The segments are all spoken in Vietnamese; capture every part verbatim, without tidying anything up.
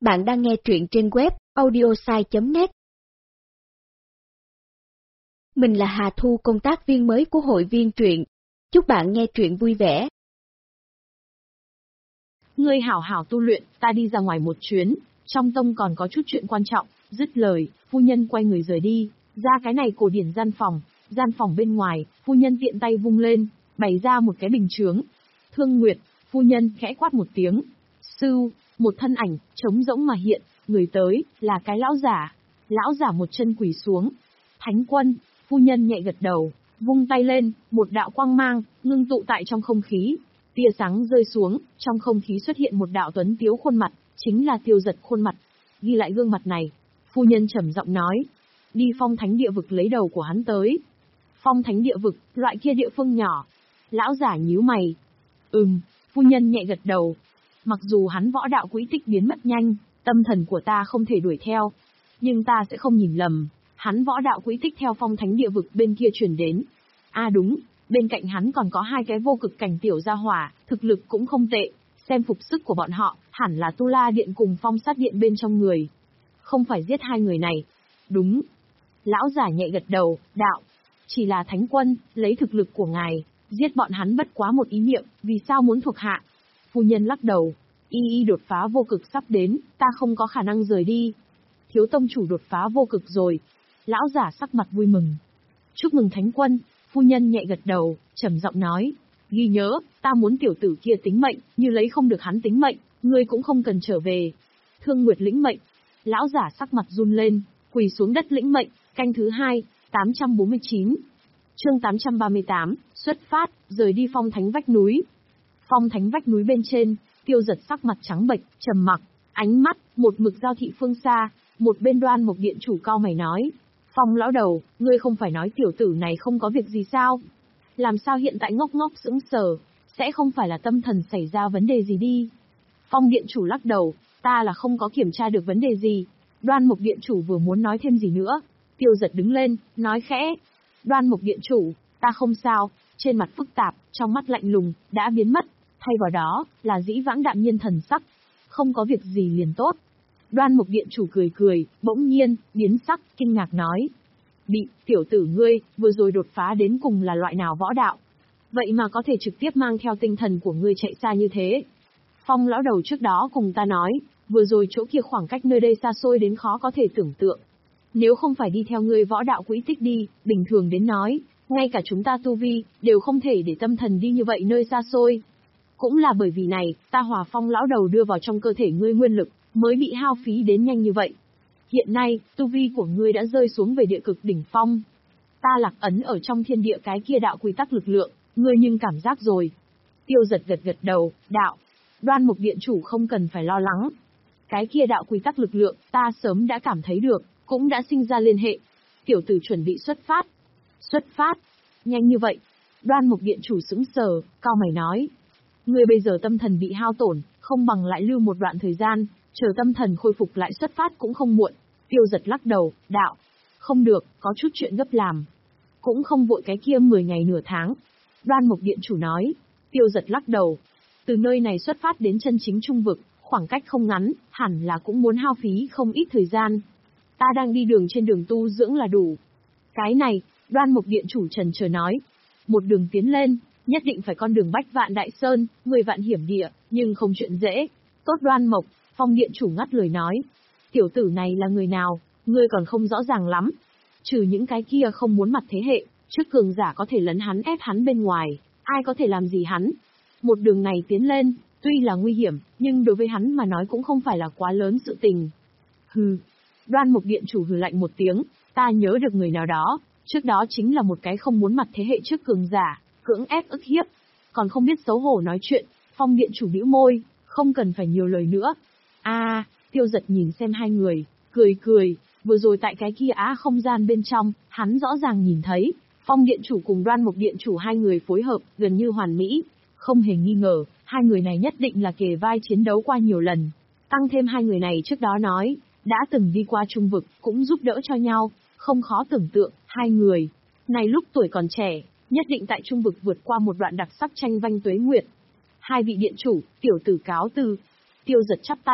Bạn đang nghe truyện trên web audiosai chấm net. Mình là Hà Thu, công tác viên mới của hội viên truyện. Chúc bạn nghe truyện vui vẻ. Ngươi hảo hảo tu luyện, ta đi ra ngoài một chuyến, trong tông còn có chút chuyện quan trọng. Dứt lời, phu nhân quay người rời đi, ra cái này cổ điển gian phòng. Gian phòng bên ngoài, phu nhân tiện tay vung lên, bày ra một cái bình chướng. Thương Nguyệt, phu nhân khẽ quát một tiếng. Sưu, một thân ảnh, trống rỗng mà hiện, người tới, là cái lão giả. Lão giả một chân quỳ xuống. Thánh quân, phu nhân nhẹ gật đầu, vung tay lên, một đạo quang mang, ngưng tụ tại trong không khí. Tia sáng rơi xuống, trong không khí xuất hiện một đạo tuấn tiếu khuôn mặt, chính là Tiêu Giật khuôn mặt. Ghi lại gương mặt này, phu nhân trầm giọng nói. Đi Phong Thánh địa vực lấy đầu của hắn tới. Phong Thánh địa vực, loại kia địa phương nhỏ. Lão giả nhíu mày. Ừm, phu nhân nhẹ gật đầu. Mặc dù hắn võ đạo quỹ tích biến mất nhanh, tâm thần của ta không thể đuổi theo. Nhưng ta sẽ không nhìn lầm, hắn võ đạo quỹ tích theo Phong Thánh địa vực bên kia truyền đến. À đúng, bên cạnh hắn còn có hai cái vô cực cảnh tiểu gia hỏa, thực lực cũng không tệ. Xem phục sức của bọn họ, hẳn là Tu La Điện cùng Phong Sát Điện bên trong người. Không phải giết hai người này. Đúng. Lão giả nhẹ gật đầu, đạo. Chỉ là thánh quân, lấy thực lực của ngài, giết bọn hắn bất quá một ý niệm, vì sao muốn thuộc hạ? Phu nhân lắc đầu. Y y đột phá vô cực sắp đến, ta không có khả năng rời đi. Thiếu tông chủ đột phá vô cực rồi. Lão giả sắc mặt vui mừng. Chúc mừng thánh quân, phu nhân nhẹ gật đầu, trầm giọng nói. Ghi nhớ, ta muốn tiểu tử kia tính mệnh, như lấy không được hắn tính mệnh, ngươi cũng không cần trở về. Thương Nguyệt lĩnh mệnh. Lão giả sắc mặt run lên, quỳ xuống đất lĩnh mệnh. Canh thứ hai, tám trăm bốn mươi chín. Chương tám trăm ba mươi tám, xuất phát, rời đi Phong Thánh vách núi. Phong Thánh vách núi bên trên, Tiêu Giật sắc mặt trắng bệch, trầm mặc, ánh mắt một mực giao thị phương xa. Một bên Đoan Mộc điện chủ cao mày nói. Phong lão đầu, ngươi không phải nói tiểu tử này không có việc gì sao? Làm sao hiện tại ngốc ngốc sững sờ, sẽ không phải là tâm thần xảy ra vấn đề gì đi? Phong điện chủ lắc đầu, ta là không có kiểm tra được vấn đề gì. Đoan Mộc điện chủ vừa muốn nói thêm gì nữa. Tiêu Giật đứng lên, nói khẽ. Đoan Mộc điện chủ, ta không sao, trên mặt phức tạp, trong mắt lạnh lùng, đã biến mất. Thay vào đó, là dĩ vãng đạm nhiên thần sắc. Không có việc gì liền tốt. Đoan Mộc điện chủ cười cười, bỗng nhiên, biến sắc, kinh ngạc nói. Bị, tiểu tử ngươi, vừa rồi đột phá đến cùng là loại nào võ đạo? Vậy mà có thể trực tiếp mang theo tinh thần của ngươi chạy xa như thế. Phong lão đầu trước đó cùng ta nói, vừa rồi chỗ kia khoảng cách nơi đây xa xôi đến khó có thể tưởng tượng. Nếu không phải đi theo ngươi võ đạo quỹ tích đi, bình thường đến nói, ngay cả chúng ta tu vi, đều không thể để tâm thần đi như vậy nơi xa xôi. Cũng là bởi vì này, ta hòa Phong lão đầu đưa vào trong cơ thể ngươi nguyên lực, mới bị hao phí đến nhanh như vậy. Hiện nay, tu vi của ngươi đã rơi xuống về địa cực đỉnh phong. Ta lạc ấn ở trong thiên địa cái kia đạo quy tắc lực lượng, ngươi nhưng cảm giác rồi. Tiêu Giật gật gật đầu, đạo. Đoan Mộc điện chủ không cần phải lo lắng. Cái kia đạo quy tắc lực lượng, ta sớm đã cảm thấy được, cũng đã sinh ra liên hệ. Tiểu tử chuẩn bị xuất phát. Xuất phát? Nhanh như vậy? Đoan Mộc điện chủ sững sờ, cao mày nói. Ngươi bây giờ tâm thần bị hao tổn, không bằng lại lưu một đoạn thời gian, chờ tâm thần khôi phục lại xuất phát cũng không muộn. Tiêu Giật lắc đầu, đạo. Không được, có chút chuyện gấp làm. Cũng không vội cái kia mười ngày nửa tháng. Đoan Mộc điện chủ nói. Tiêu Giật lắc đầu. Từ nơi này xuất phát đến chân chính trung vực, khoảng cách không ngắn, hẳn là cũng muốn hao phí không ít thời gian. Ta đang đi đường trên đường tu dưỡng là đủ. Cái này, Đoan Mộc điện chủ trần chờ nói. Một đường tiến lên, nhất định phải con đường bách vạn đại sơn, mười vạn hiểm địa, nhưng không chuyện dễ. Tốt Đoan Mộc, Phong điện chủ ngắt lời nói. Tiểu tử này là người nào, ngươi còn không rõ ràng lắm. Trừ những cái kia không muốn mặt thế hệ, trước cường giả có thể lấn hắn ép hắn bên ngoài, ai có thể làm gì hắn. Một đường này tiến lên, tuy là nguy hiểm, nhưng đối với hắn mà nói cũng không phải là quá lớn sự tình. Hừ. Đoan Mộc điện chủ hừ lạnh một tiếng, ta nhớ được người nào đó, trước đó chính là một cái không muốn mặt thế hệ trước cường giả, cưỡng ép ức hiếp. Còn không biết xấu hổ nói chuyện, Phong điện chủ bĩu môi, không cần phải nhiều lời nữa. A, à, Tiêu Giật nhìn xem hai người, cười cười, vừa rồi tại cái kia á không gian bên trong, hắn rõ ràng nhìn thấy, Phong điện chủ cùng Đoan Mộc điện chủ hai người phối hợp, gần như hoàn mỹ. Không hề nghi ngờ, hai người này nhất định là kề vai chiến đấu qua nhiều lần. Tăng thêm hai người này trước đó nói, đã từng đi qua trung vực, cũng giúp đỡ cho nhau, không khó tưởng tượng, hai người này lúc tuổi còn trẻ, nhất định tại trung vực vượt qua một đoạn đặc sắc tranh vanh tuế nguyệt. Hai vị điện chủ, tiểu tử cáo từ. Tiêu Giật chắp tay,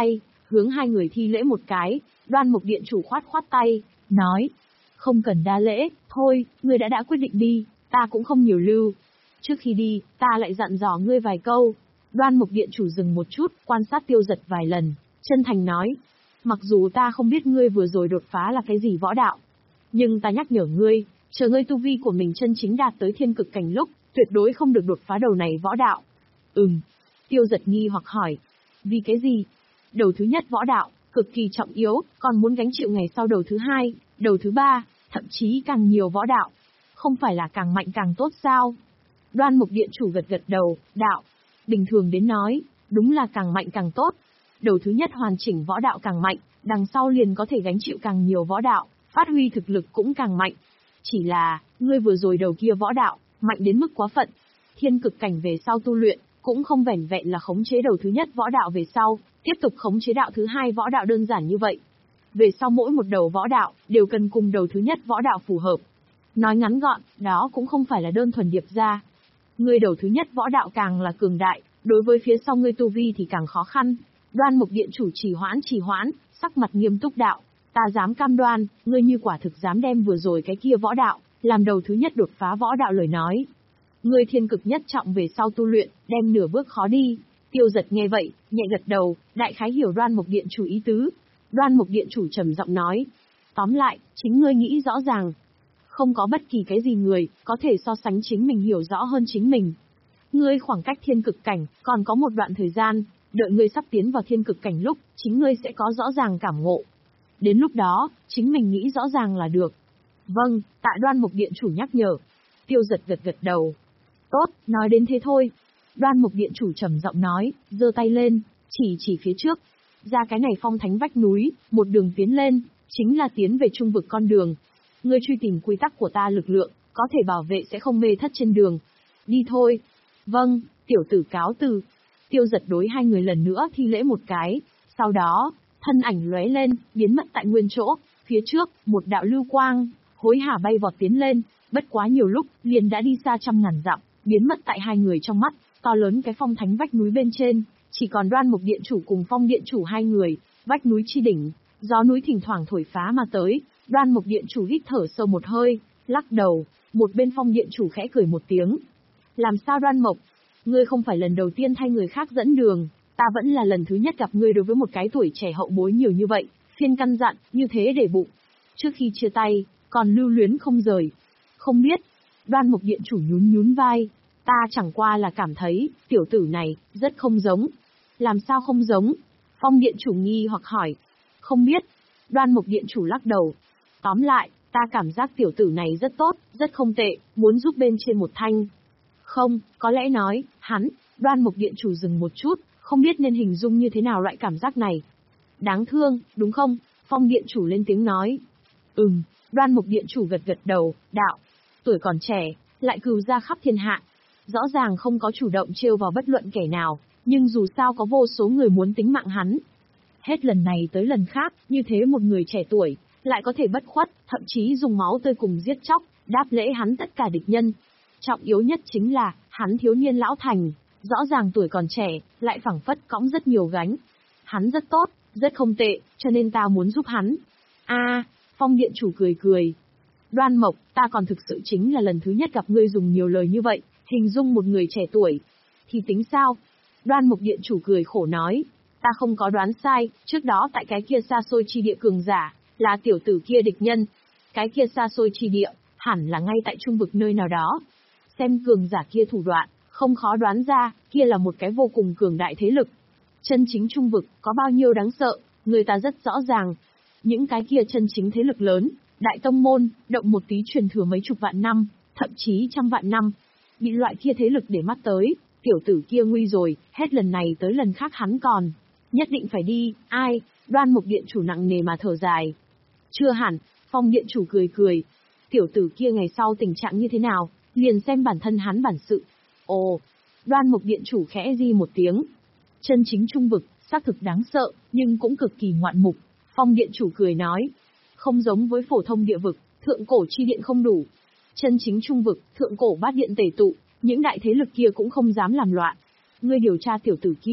hướng hai người thi lễ một cái, Đoan Mục Điện chủ khoát khoát tay, nói, không cần đa lễ, thôi, ngươi đã đã quyết định đi, ta cũng không nhiều lưu. Trước khi đi, ta lại dặn dò ngươi vài câu. Đoan Mục Điện chủ dừng một chút, quan sát Tiêu Giật vài lần, chân thành nói, mặc dù ta không biết ngươi vừa rồi đột phá là cái gì võ đạo, nhưng ta nhắc nhở ngươi, chờ ngươi tu vi của mình chân chính đạt tới thiên cực cảnh lúc, tuyệt đối không được đột phá đầu này võ đạo. Ừm. Tiêu Giật nghi hoặc hỏi, vì cái gì? Đầu thứ nhất võ đạo, cực kỳ trọng yếu, còn muốn gánh chịu ngày sau đầu thứ hai, đầu thứ ba, thậm chí càng nhiều võ đạo. Không phải là càng mạnh càng tốt sao? Đoan Mục Điện chủ gật gật đầu, đạo. Bình thường đến nói, đúng là càng mạnh càng tốt. Đầu thứ nhất hoàn chỉnh võ đạo càng mạnh, đằng sau liền có thể gánh chịu càng nhiều võ đạo, phát huy thực lực cũng càng mạnh. Chỉ là, ngươi vừa rồi đầu kia võ đạo, mạnh đến mức quá phận. Thiên cực cảnh về sau tu luyện, cũng không vẻn vẹn là khống chế đầu thứ nhất võ đạo về sau, tiếp tục khống chế đạo thứ hai võ đạo đơn giản như vậy. Về sau mỗi một đầu võ đạo, đều cần cùng đầu thứ nhất võ đạo phù hợp. Nói ngắn gọn, đó cũng không phải là đơn thuần điệp ra. Ngươi đầu thứ nhất võ đạo càng là cường đại, đối với phía sau ngươi tu vi thì càng khó khăn. Đoan Mục Điện chủ trì hoãn trì hoãn, sắc mặt nghiêm túc đạo, ta dám cam đoan, ngươi như quả thực dám đem vừa rồi cái kia võ đạo, làm đầu thứ nhất đột phá võ đạo lời nói. Ngươi thiên cực nhất trọng về sau tu luyện, đem nửa bước khó đi. Tiêu Giật nghe vậy, nhẹ gật đầu, đại khái hiểu Đoan Mục Điện chủ ý tứ. Đoan Mục Điện chủ trầm giọng nói, tóm lại, chính ngươi nghĩ rõ ràng. Không có bất kỳ cái gì người, có thể so sánh chính mình hiểu rõ hơn chính mình. Ngươi khoảng cách thiên cực cảnh, còn có một đoạn thời gian, đợi ngươi sắp tiến vào thiên cực cảnh lúc, chính ngươi sẽ có rõ ràng cảm ngộ. Đến lúc đó, chính mình nghĩ rõ ràng là được. Vâng, tạ Đoan Mục Điện chủ nhắc nhở. Tiêu Giật gật gật đầu. Tốt, nói đến thế thôi. Đoan Mục Điện chủ trầm giọng nói, giơ tay lên, chỉ chỉ phía trước. Ra cái này phong thánh vách núi, một đường tiến lên, chính là tiến về trung vực con đường. Ngươi truy tìm quy tắc của ta lực lượng, có thể bảo vệ sẽ không mê thất trên đường. Đi thôi. Vâng, tiểu tử cáo từ. Tiêu Giật đối hai người lần nữa thi lễ một cái, sau đó, thân ảnh lóe lên, biến mất tại nguyên chỗ, phía trước, một đạo lưu quang, hối hả bay vọt tiến lên, bất quá nhiều lúc, liền đã đi xa trăm ngàn dặm, biến mất tại hai người trong mắt, to lớn cái phong thánh vách núi bên trên, chỉ còn Đoan Mục Điện chủ cùng Phong Điện chủ hai người, vách núi chi đỉnh, gió núi thỉnh thoảng thổi phá mà tới, Đoan Mục Điện chủ hít thở sâu một hơi, lắc đầu, một bên Phong Điện chủ khẽ cười một tiếng. Làm sao Đoan Mộc? Ngươi không phải lần đầu tiên thay người khác dẫn đường, ta vẫn là lần thứ nhất gặp ngươi đối với một cái tuổi trẻ hậu bối nhiều như vậy, phiên căn dặn, như thế để bụng. Trước khi chia tay, còn lưu luyến không rời. Không biết, Đoan Mục Điện chủ nhún nhún vai, ta chẳng qua là cảm thấy, tiểu tử này, rất không giống. Làm sao không giống? Phong Điện chủ nghi hoặc hỏi. Không biết. Đoan Mục Điện chủ lắc đầu. Tóm lại, ta cảm giác tiểu tử này rất tốt, rất không tệ, muốn giúp bên trên một thanh. Không, có lẽ nói, hắn, Đoan Mục Điện chủ dừng một chút, không biết nên hình dung như thế nào loại cảm giác này. Đáng thương, đúng không? Phong Điện chủ lên tiếng nói. Ừm, Đoan Mục Điện chủ gật gật đầu, đạo. Tuổi còn trẻ, lại cừu ra khắp thiên hạ. Rõ ràng không có chủ động trêu vào bất luận kẻ nào, nhưng dù sao có vô số người muốn tính mạng hắn. Hết lần này tới lần khác, như thế một người trẻ tuổi, lại có thể bất khuất, thậm chí dùng máu tươi cùng giết chóc, đáp lễ hắn tất cả địch nhân. Trọng yếu nhất chính là, hắn thiếu niên lão thành, rõ ràng tuổi còn trẻ, lại phảng phất cõng rất nhiều gánh. Hắn rất tốt, rất không tệ, cho nên ta muốn giúp hắn. A, à, Phong Điện chủ cười cười. Đoan Mộc, ta còn thực sự chính là lần thứ nhất gặp ngươi dùng nhiều lời như vậy, hình dung một người trẻ tuổi. Thì tính sao? Đoan Mục Điện chủ cười khổ nói, ta không có đoán sai, trước đó tại cái kia xa xôi chi địa cường giả, là tiểu tử kia địch nhân. Cái kia xa xôi chi địa, hẳn là ngay tại trung vực nơi nào đó. Xem cường giả kia thủ đoạn, không khó đoán ra, kia là một cái vô cùng cường đại thế lực. Chân chính trung vực, có bao nhiêu đáng sợ, người ta rất rõ ràng. Những cái kia chân chính thế lực lớn, đại tông môn, động một tí truyền thừa mấy chục vạn năm, thậm chí trăm vạn năm. Bị loại kia thế lực để mắt tới, tiểu tử kia nguy rồi, hết lần này tới lần khác hắn còn. Nhất định phải đi, ai? Đoan Mục Điện chủ nặng nề mà thở dài. Chưa hẳn, Phong Điện chủ cười cười. Tiểu tử kia ngày sau tình trạng như thế nào, liền xem bản thân hắn bản sự. Ồ, Đoan Mục Điện chủ khẽ di một tiếng. Chân chính trung vực, xác thực đáng sợ, nhưng cũng cực kỳ ngoạn mục. Phong Điện chủ cười nói. Không giống với phổ thông địa vực, thượng cổ chi điện không đủ. Chân chính trung vực, thượng cổ bát điện tề tụ, những đại thế lực kia cũng không dám làm loạn. Ngươi điều tra tiểu tử kia,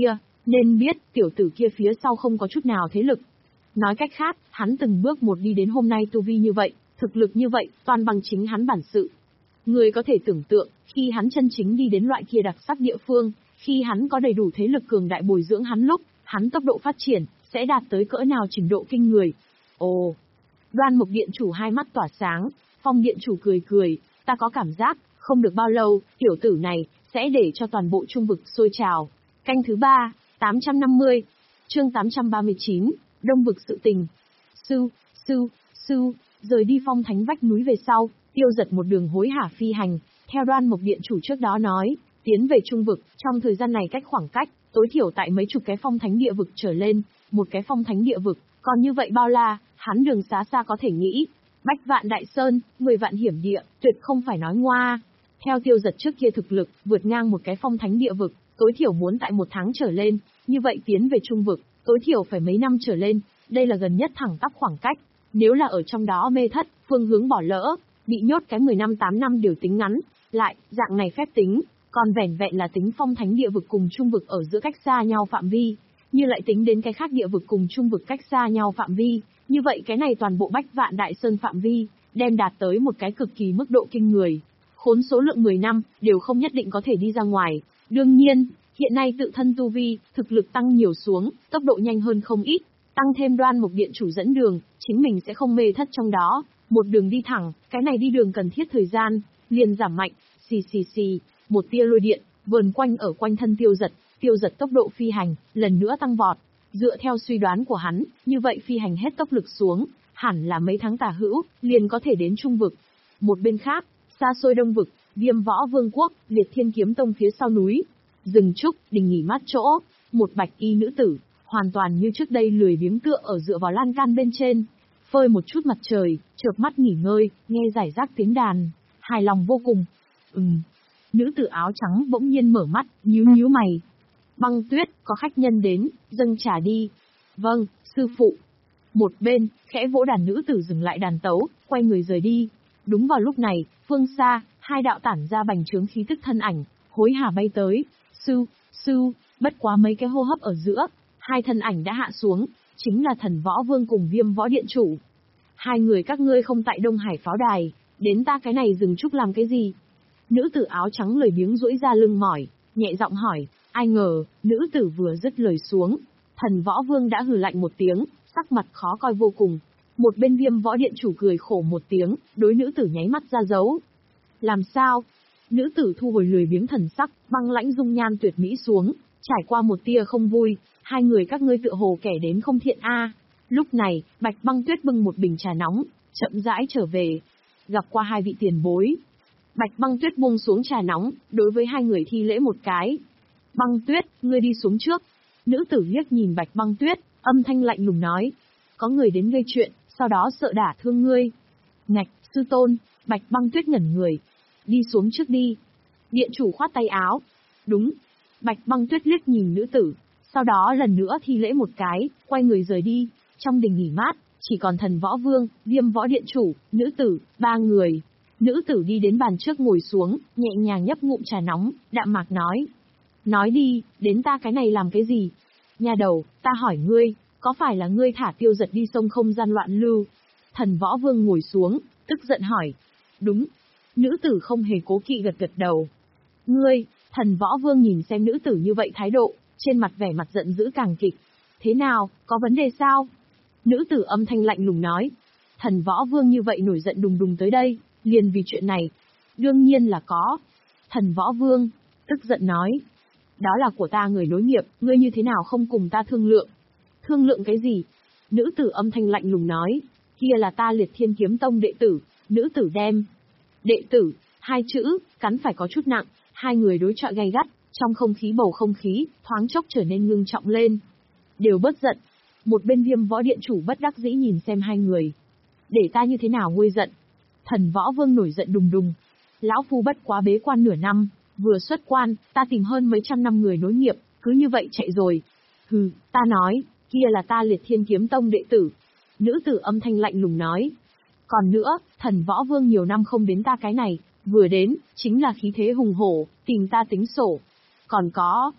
Nên biết, tiểu tử kia phía sau không có chút nào thế lực. Nói cách khác, hắn từng bước một đi đến hôm nay tu vi như vậy, thực lực như vậy, toàn bằng chính hắn bản sự. Người có thể tưởng tượng, khi hắn chân chính đi đến loại kia đặc sắc địa phương, khi hắn có đầy đủ thế lực cường đại bồi dưỡng hắn lúc, hắn tốc độ phát triển, sẽ đạt tới cỡ nào trình độ kinh người. Ồ! Đoan Mục Điện Chủ hai mắt tỏa sáng, Phong Điện Chủ cười cười, ta có cảm giác, không được bao lâu, tiểu tử này, sẽ để cho toàn bộ trung vực sôi trào. Canh thứ ba, tám trăm năm mươi, chương tám trăm ba mươi chín, Đông vực sự tình. Sư, sư, sư, rời đi phong thánh vách núi về sau, Tiêu Giật một đường hối hả phi hành, theo Đoan Mục Điện Chủ trước đó nói, tiến về trung vực, trong thời gian này cách khoảng cách, tối thiểu tại mấy chục cái phong thánh địa vực trở lên, một cái phong thánh địa vực, còn như vậy bao la, hắn đường xá xa có thể nghĩ. Bách vạn đại sơn, mười vạn hiểm địa, tuyệt không phải nói ngoa. Theo Tiêu Giật trước kia thực lực, vượt ngang một cái phong thánh địa vực, tối thiểu muốn tại một tháng trở lên, như vậy tiến về trung vực, tối thiểu phải mấy năm trở lên, đây là gần nhất thẳng tắp khoảng cách. Nếu là ở trong đó mê thất, phương hướng bỏ lỡ, bị nhốt cái mười năm tám năm đều tính ngắn, lại, dạng này phép tính, còn vẻn vẹn là tính phong thánh địa vực cùng trung vực ở giữa cách xa nhau phạm vi, như lại tính đến cái khác địa vực cùng trung vực cách xa nhau phạm vi, như vậy cái này toàn bộ Bách Vạn Đại Sơn phạm vi, đem đạt tới một cái cực kỳ mức độ kinh người. Khốn số lượng mười năm, đều không nhất định có thể đi ra ngoài. Đương nhiên, hiện nay tự thân tu vi, thực lực tăng nhiều xuống, tốc độ nhanh hơn không ít, tăng thêm Đoan Mục Điện Chủ dẫn đường, chính mình sẽ không mê thất trong đó, một đường đi thẳng, cái này đi đường cần thiết thời gian, liền giảm mạnh, xì xì xì, một tia lôi điện, vờn quanh ở quanh thân Tiêu Giật, Tiêu Giật tốc độ phi hành, lần nữa tăng vọt. Dựa theo suy đoán của hắn, như vậy phi hành hết tốc lực xuống, hẳn là mấy tháng tả hữu, liền có thể đến trung vực. Một bên khác, xa xôi đông vực, Viêm Võ Vương quốc, Liệt Thiên Kiếm Tông phía sau núi, rừng trúc, đình nghỉ mát chỗ, một bạch y nữ tử, hoàn toàn như trước đây lười biếng tựa ở dựa vào lan can bên trên, phơi một chút mặt trời, chợp mắt nghỉ ngơi, nghe giải rác tiếng đàn, hài lòng vô cùng. Ừm. Nữ tử áo trắng bỗng nhiên mở mắt, nhíu nhíu mày. Băng Tuyết, có khách nhân đến, dâng trà đi. Vâng, sư phụ. Một bên, khẽ vỗ đàn nữ tử dừng lại đàn tấu, quay người rời đi. Đúng vào lúc này, phương xa, hai đạo tản ra bành trướng khí tức thân ảnh, hối hả bay tới. Sư, sư, bất quá mấy cái hô hấp ở giữa, hai thân ảnh đã hạ xuống, chính là Thần Võ Vương cùng Viêm Võ Điện Chủ. Hai người các ngươi không tại Đông Hải pháo đài, đến ta cái này dừng trúc làm cái gì? Nữ tử áo trắng lười biếng duỗi ra lưng mỏi, nhẹ giọng hỏi. Ai ngờ, nữ tử vừa dứt lời xuống, Thần Võ Vương đã hừ lạnh một tiếng, sắc mặt khó coi vô cùng. Một bên Viêm Võ Điện Chủ cười khổ một tiếng, đối nữ tử nháy mắt ra dấu. Làm sao? Nữ tử thu hồi lười biếng thần sắc, băng lãnh dung nhan tuyệt mỹ xuống, trải qua một tia không vui, hai người các ngươi tựa hồ kẻ đến không thiện a. Lúc này, Bạch Băng Tuyết bưng một bình trà nóng, chậm rãi trở về, gặp qua hai vị tiền bối. Bạch Băng Tuyết buông xuống trà nóng, đối với hai người thi lễ một cái. Băng Tuyết, ngươi đi xuống trước. Nữ tử liếc nhìn Bạch Băng Tuyết, âm thanh lạnh lùng nói. Có người đến gây chuyện, sau đó sợ đả thương ngươi. Ngạch, sư tôn, Bạch Băng Tuyết ngẩn người. Đi xuống trước đi. Điện chủ khoát tay áo. Đúng. Bạch Băng Tuyết liếc nhìn nữ tử, sau đó lần nữa thi lễ một cái, quay người rời đi. Trong đình nghỉ mát, chỉ còn Thần Võ Vương, Viêm Võ Điện Chủ, nữ tử, ba người. Nữ tử đi đến bàn trước ngồi xuống, nhẹ nhàng nhấp ngụm trà nóng, đạm mạc nói. Nói đi, đến ta cái này làm cái gì? Nhà đầu, ta hỏi ngươi, có phải là ngươi thả Tiêu Giật đi sông không gian loạn lưu? Thần Võ Vương ngồi xuống, tức giận hỏi. Đúng. Nữ tử không hề cố kỵ gật gật đầu. Ngươi, Thần Võ Vương nhìn xem nữ tử như vậy thái độ, trên mặt vẻ mặt giận dữ càng kịch. Thế nào, có vấn đề sao? Nữ tử âm thanh lạnh lùng nói. Thần Võ Vương như vậy nổi giận đùng đùng tới đây, liền vì chuyện này. Đương nhiên là có. Thần Võ Vương, tức giận nói. Đó là của ta người nối nghiệp, ngươi như thế nào không cùng ta thương lượng? Thương lượng cái gì? Nữ tử âm thanh lạnh lùng nói. Kia là ta Liệt Thiên Kiếm Tông đệ tử, nữ tử đem. Đệ tử, hai chữ, cắn phải có chút nặng, hai người đối chọi gay gắt, trong không khí bầu không khí, thoáng chốc trở nên ngưng trọng lên. Đều bớt giận. Một bên Viêm Võ Điện Chủ bất đắc dĩ nhìn xem hai người. Để ta như thế nào nguôi giận? Thần Võ Vương nổi giận đùng đùng. Lão phu bất quá bế quan nửa năm, vừa xuất quan, ta tìm hơn mấy trăm năm người nối nghiệp, cứ như vậy chạy rồi. Hừ, ta nói, kia là ta Liệt Thiên Kiếm Tông đệ tử. Nữ tử âm thanh lạnh lùng nói. Còn nữa, Thần Võ Vương nhiều năm không đến ta cái này, vừa đến, chính là khí thế hùng hổ, tìm ta tính sổ. Còn có,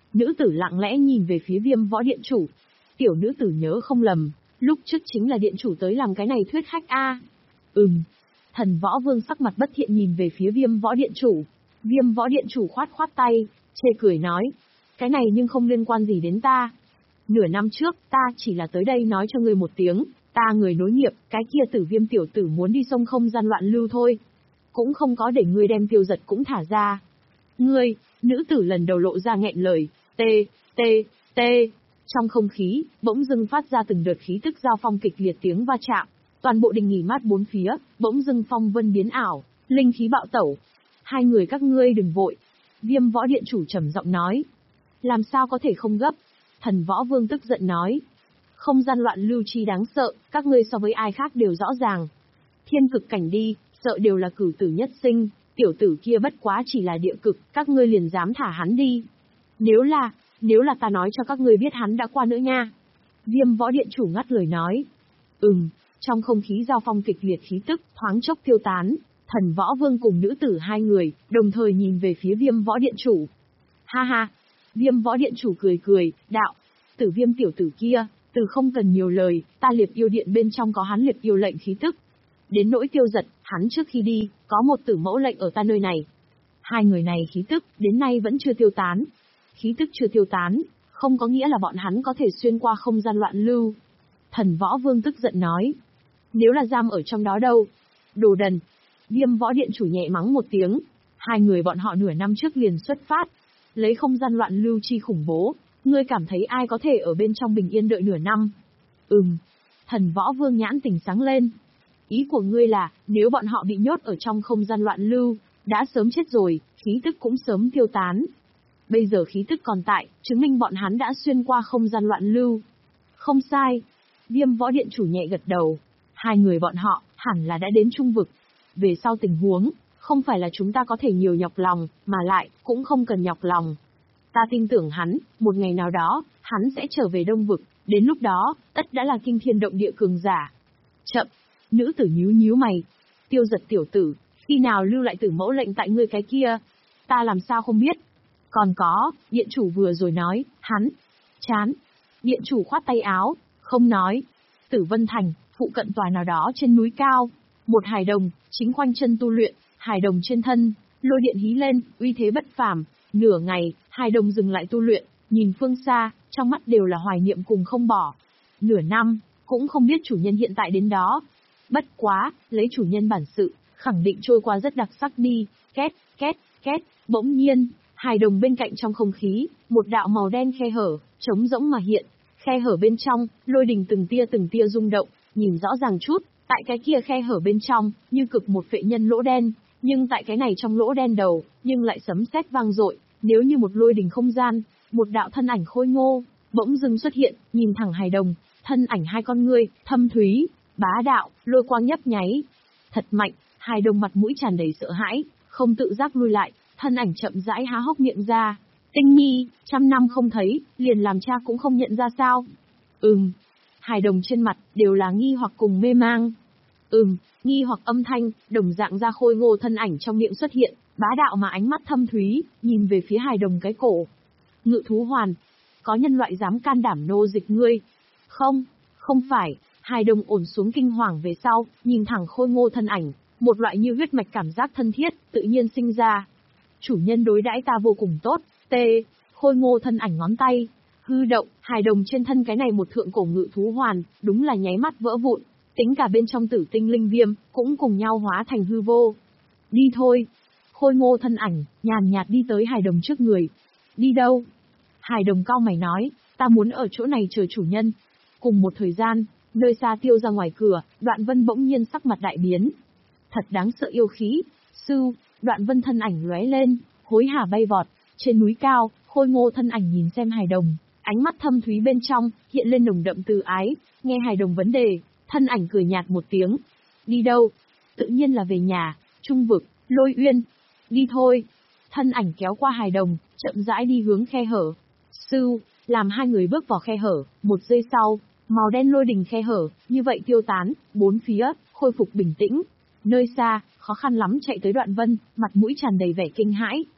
Nữ tử lặng lẽ nhìn về phía Viêm Võ Điện Chủ. Tiểu nữ tử nhớ không lầm, lúc trước chính là điện chủ tới làm cái này thuyết khách a. Ừm. Thần Võ Vương sắc mặt bất thiện nhìn về phía Viêm Võ Điện Chủ. Viêm Võ Điện Chủ khoát khoát tay, chê cười nói. Cái này nhưng không liên quan gì đến ta. Nửa năm trước, ta chỉ là tới đây nói cho ngươi một tiếng, ta người nối nghiệp, cái kia Tử Viêm tiểu tử muốn đi sông không gian loạn lưu thôi. Cũng không có để ngươi đem Tiêu Giật cũng thả ra. Ngươi, nữ tử lần đầu lộ ra nghẹn lời, tê, tê, tê. Trong không khí, bỗng dưng phát ra từng đợt khí tức giao phong kịch liệt tiếng va chạm. Toàn bộ đình nghỉ mát bốn phía, bỗng dưng phong vân biến ảo, linh khí bạo tẩu. Hai người các ngươi đừng vội. Viêm Võ Điện Chủ trầm giọng nói. Làm sao có thể không gấp? Thần Võ Vương tức giận nói. Không gian loạn lưu chi đáng sợ, các ngươi so với ai khác đều rõ ràng. Thiên cực cảnh đi, sợ đều là cửu tử nhất sinh, tiểu tử kia bất quá chỉ là địa cực, các ngươi liền dám thả hắn đi. Nếu là, nếu là ta nói cho các ngươi biết hắn đã qua nữa nha. Viêm Võ Điện Chủ ngắt lời nói. Ừm, trong không khí giao phong kịch liệt khí tức, thoáng chốc tiêu tán, Thần Võ Vương cùng nữ tử hai người, đồng thời nhìn về phía Viêm Võ Điện Chủ. Ha ha, Viêm Võ Điện Chủ cười cười, đạo, Tử Viêm tiểu tử kia, từ không cần nhiều lời, ta Liệt Yêu Điện bên trong có hắn Liệt Yêu lệnh khí tức. Đến nỗi Tiêu Giật, hắn trước khi đi, có một tử mẫu lệnh ở ta nơi này. Hai người này khí tức, đến nay vẫn chưa tiêu tán. Khí tức chưa tiêu tán, không có nghĩa là bọn hắn có thể xuyên qua không gian loạn lưu. Thần Võ Vương tức giận nói. Nếu là giam ở trong đó đâu? Đồ đần. Viêm Võ Điện Chủ nhẹ mắng một tiếng. Hai người bọn họ nửa năm trước liền xuất phát. Lấy không gian loạn lưu chi khủng bố, ngươi cảm thấy ai có thể ở bên trong bình yên đợi nửa năm? Ừm. Thần Võ Vương nhãn tỉnh sáng lên. Ý của ngươi là, nếu bọn họ bị nhốt ở trong không gian loạn lưu, đã sớm chết rồi, khí tức cũng sớm tiêu tán. Bây giờ khí tức còn tại, chứng minh bọn hắn đã xuyên qua không gian loạn lưu. Không sai. Viêm Võ Điện Chủ nhẹ gật đầu. Hai người bọn họ, hẳn là đã đến trung vực. Về sau tình huống, không phải là chúng ta có thể nhiều nhọc lòng, mà lại, cũng không cần nhọc lòng. Ta tin tưởng hắn, một ngày nào đó, hắn sẽ trở về đông vực, đến lúc đó, tất đã là kinh thiên động địa cường giả. Chậm. Nữ tử nhíu nhíu mày. Tiêu Giật tiểu tử, khi nào lưu lại tử mẫu lệnh tại ngươi cái kia? Ta làm sao không biết? Còn có, điện chủ vừa rồi nói, hắn. Chán. Điện chủ khoát tay áo, không nói. Tử Vân Thành, phụ cận tòa nào đó trên núi cao. Một hài đồng, chính khoanh chân tu luyện, hài đồng trên thân, lôi điện hí lên, uy thế bất phàm. Nửa ngày, hài đồng dừng lại tu luyện, nhìn phương xa, trong mắt đều là hoài niệm cùng không bỏ. Nửa năm, cũng không biết chủ nhân hiện tại đến đó. Bất quá, lấy chủ nhân bản sự, khẳng định trôi qua rất đặc sắc đi. Két, két, két, bỗng nhiên, hài đồng bên cạnh trong không khí, một đạo màu đen khe hở, trống rỗng mà hiện. Khe hở bên trong, lôi đình từng tia từng tia rung động, nhìn rõ ràng chút, tại cái kia khe hở bên trong, như cực một phệ nhân lỗ đen, nhưng tại cái này trong lỗ đen đầu, nhưng lại sấm sét vang dội, nếu như một lôi đình không gian, một đạo thân ảnh khôi ngô, bỗng dưng xuất hiện, nhìn thẳng hài đồng, thân ảnh hai con ngươi, thâm thúy, bá đạo, lôi quang nhấp nháy. Thật mạnh, hài đồng mặt mũi tràn đầy sợ hãi, không tự giác lui lại, thân ảnh chậm rãi há hốc miệng ra. Tinh nhi, trăm năm không thấy, liền làm cha cũng không nhận ra sao? Ừm. Hài đồng trên mặt, đều là nghi hoặc cùng mê mang. Ừm, nghi hoặc âm thanh, đồng dạng ra khôi ngô thân ảnh trong miệng xuất hiện, bá đạo mà ánh mắt thâm thúy, nhìn về phía hài đồng cái cổ. Ngự thú hoàn. Có nhân loại dám can đảm nô dịch ngươi? Không, không phải. Hài đồng ổn xuống kinh hoàng về sau, nhìn thẳng khôi ngô thân ảnh, một loại như huyết mạch cảm giác thân thiết, tự nhiên sinh ra. Chủ nhân đối đãi ta vô cùng tốt, tê, khôi ngô thân ảnh ngón tay, hư động, hài đồng trên thân cái này một thượng cổ ngự thú hoàn, đúng là nháy mắt vỡ vụn, tính cả bên trong tử tinh linh viêm, cũng cùng nhau hóa thành hư vô. Đi thôi. Khôi ngô thân ảnh, nhàn nhạt đi tới hài đồng trước người. Đi đâu? Hài đồng cau mày nói, ta muốn ở chỗ này chờ chủ nhân. Cùng một thời gian, nơi xa Tiêu ra ngoài cửa, Đoạn Vân bỗng nhiên sắc mặt đại biến. Thật đáng sợ yêu khí. Sư, Đoạn Vân thân ảnh lóe lên, hối hả bay vọt. Trên núi cao, khôi ngô thân ảnh nhìn xem hài đồng, ánh mắt thâm thúy bên trong, hiện lên nồng đậm từ ái, nghe hài đồng vấn đề, thân ảnh cười nhạt một tiếng. Đi đâu? Tự nhiên là về nhà, trung vực, Lôi Uyên. Đi thôi. Thân ảnh kéo qua hài đồng, chậm rãi đi hướng khe hở. Sư, làm hai người bước vào khe hở, một giây sau, màu đen lôi đình khe hở, như vậy tiêu tán, bốn phía, khôi phục bình tĩnh. Nơi xa, khó khăn lắm chạy tới Đoạn Vân, mặt mũi tràn đầy vẻ kinh hãi.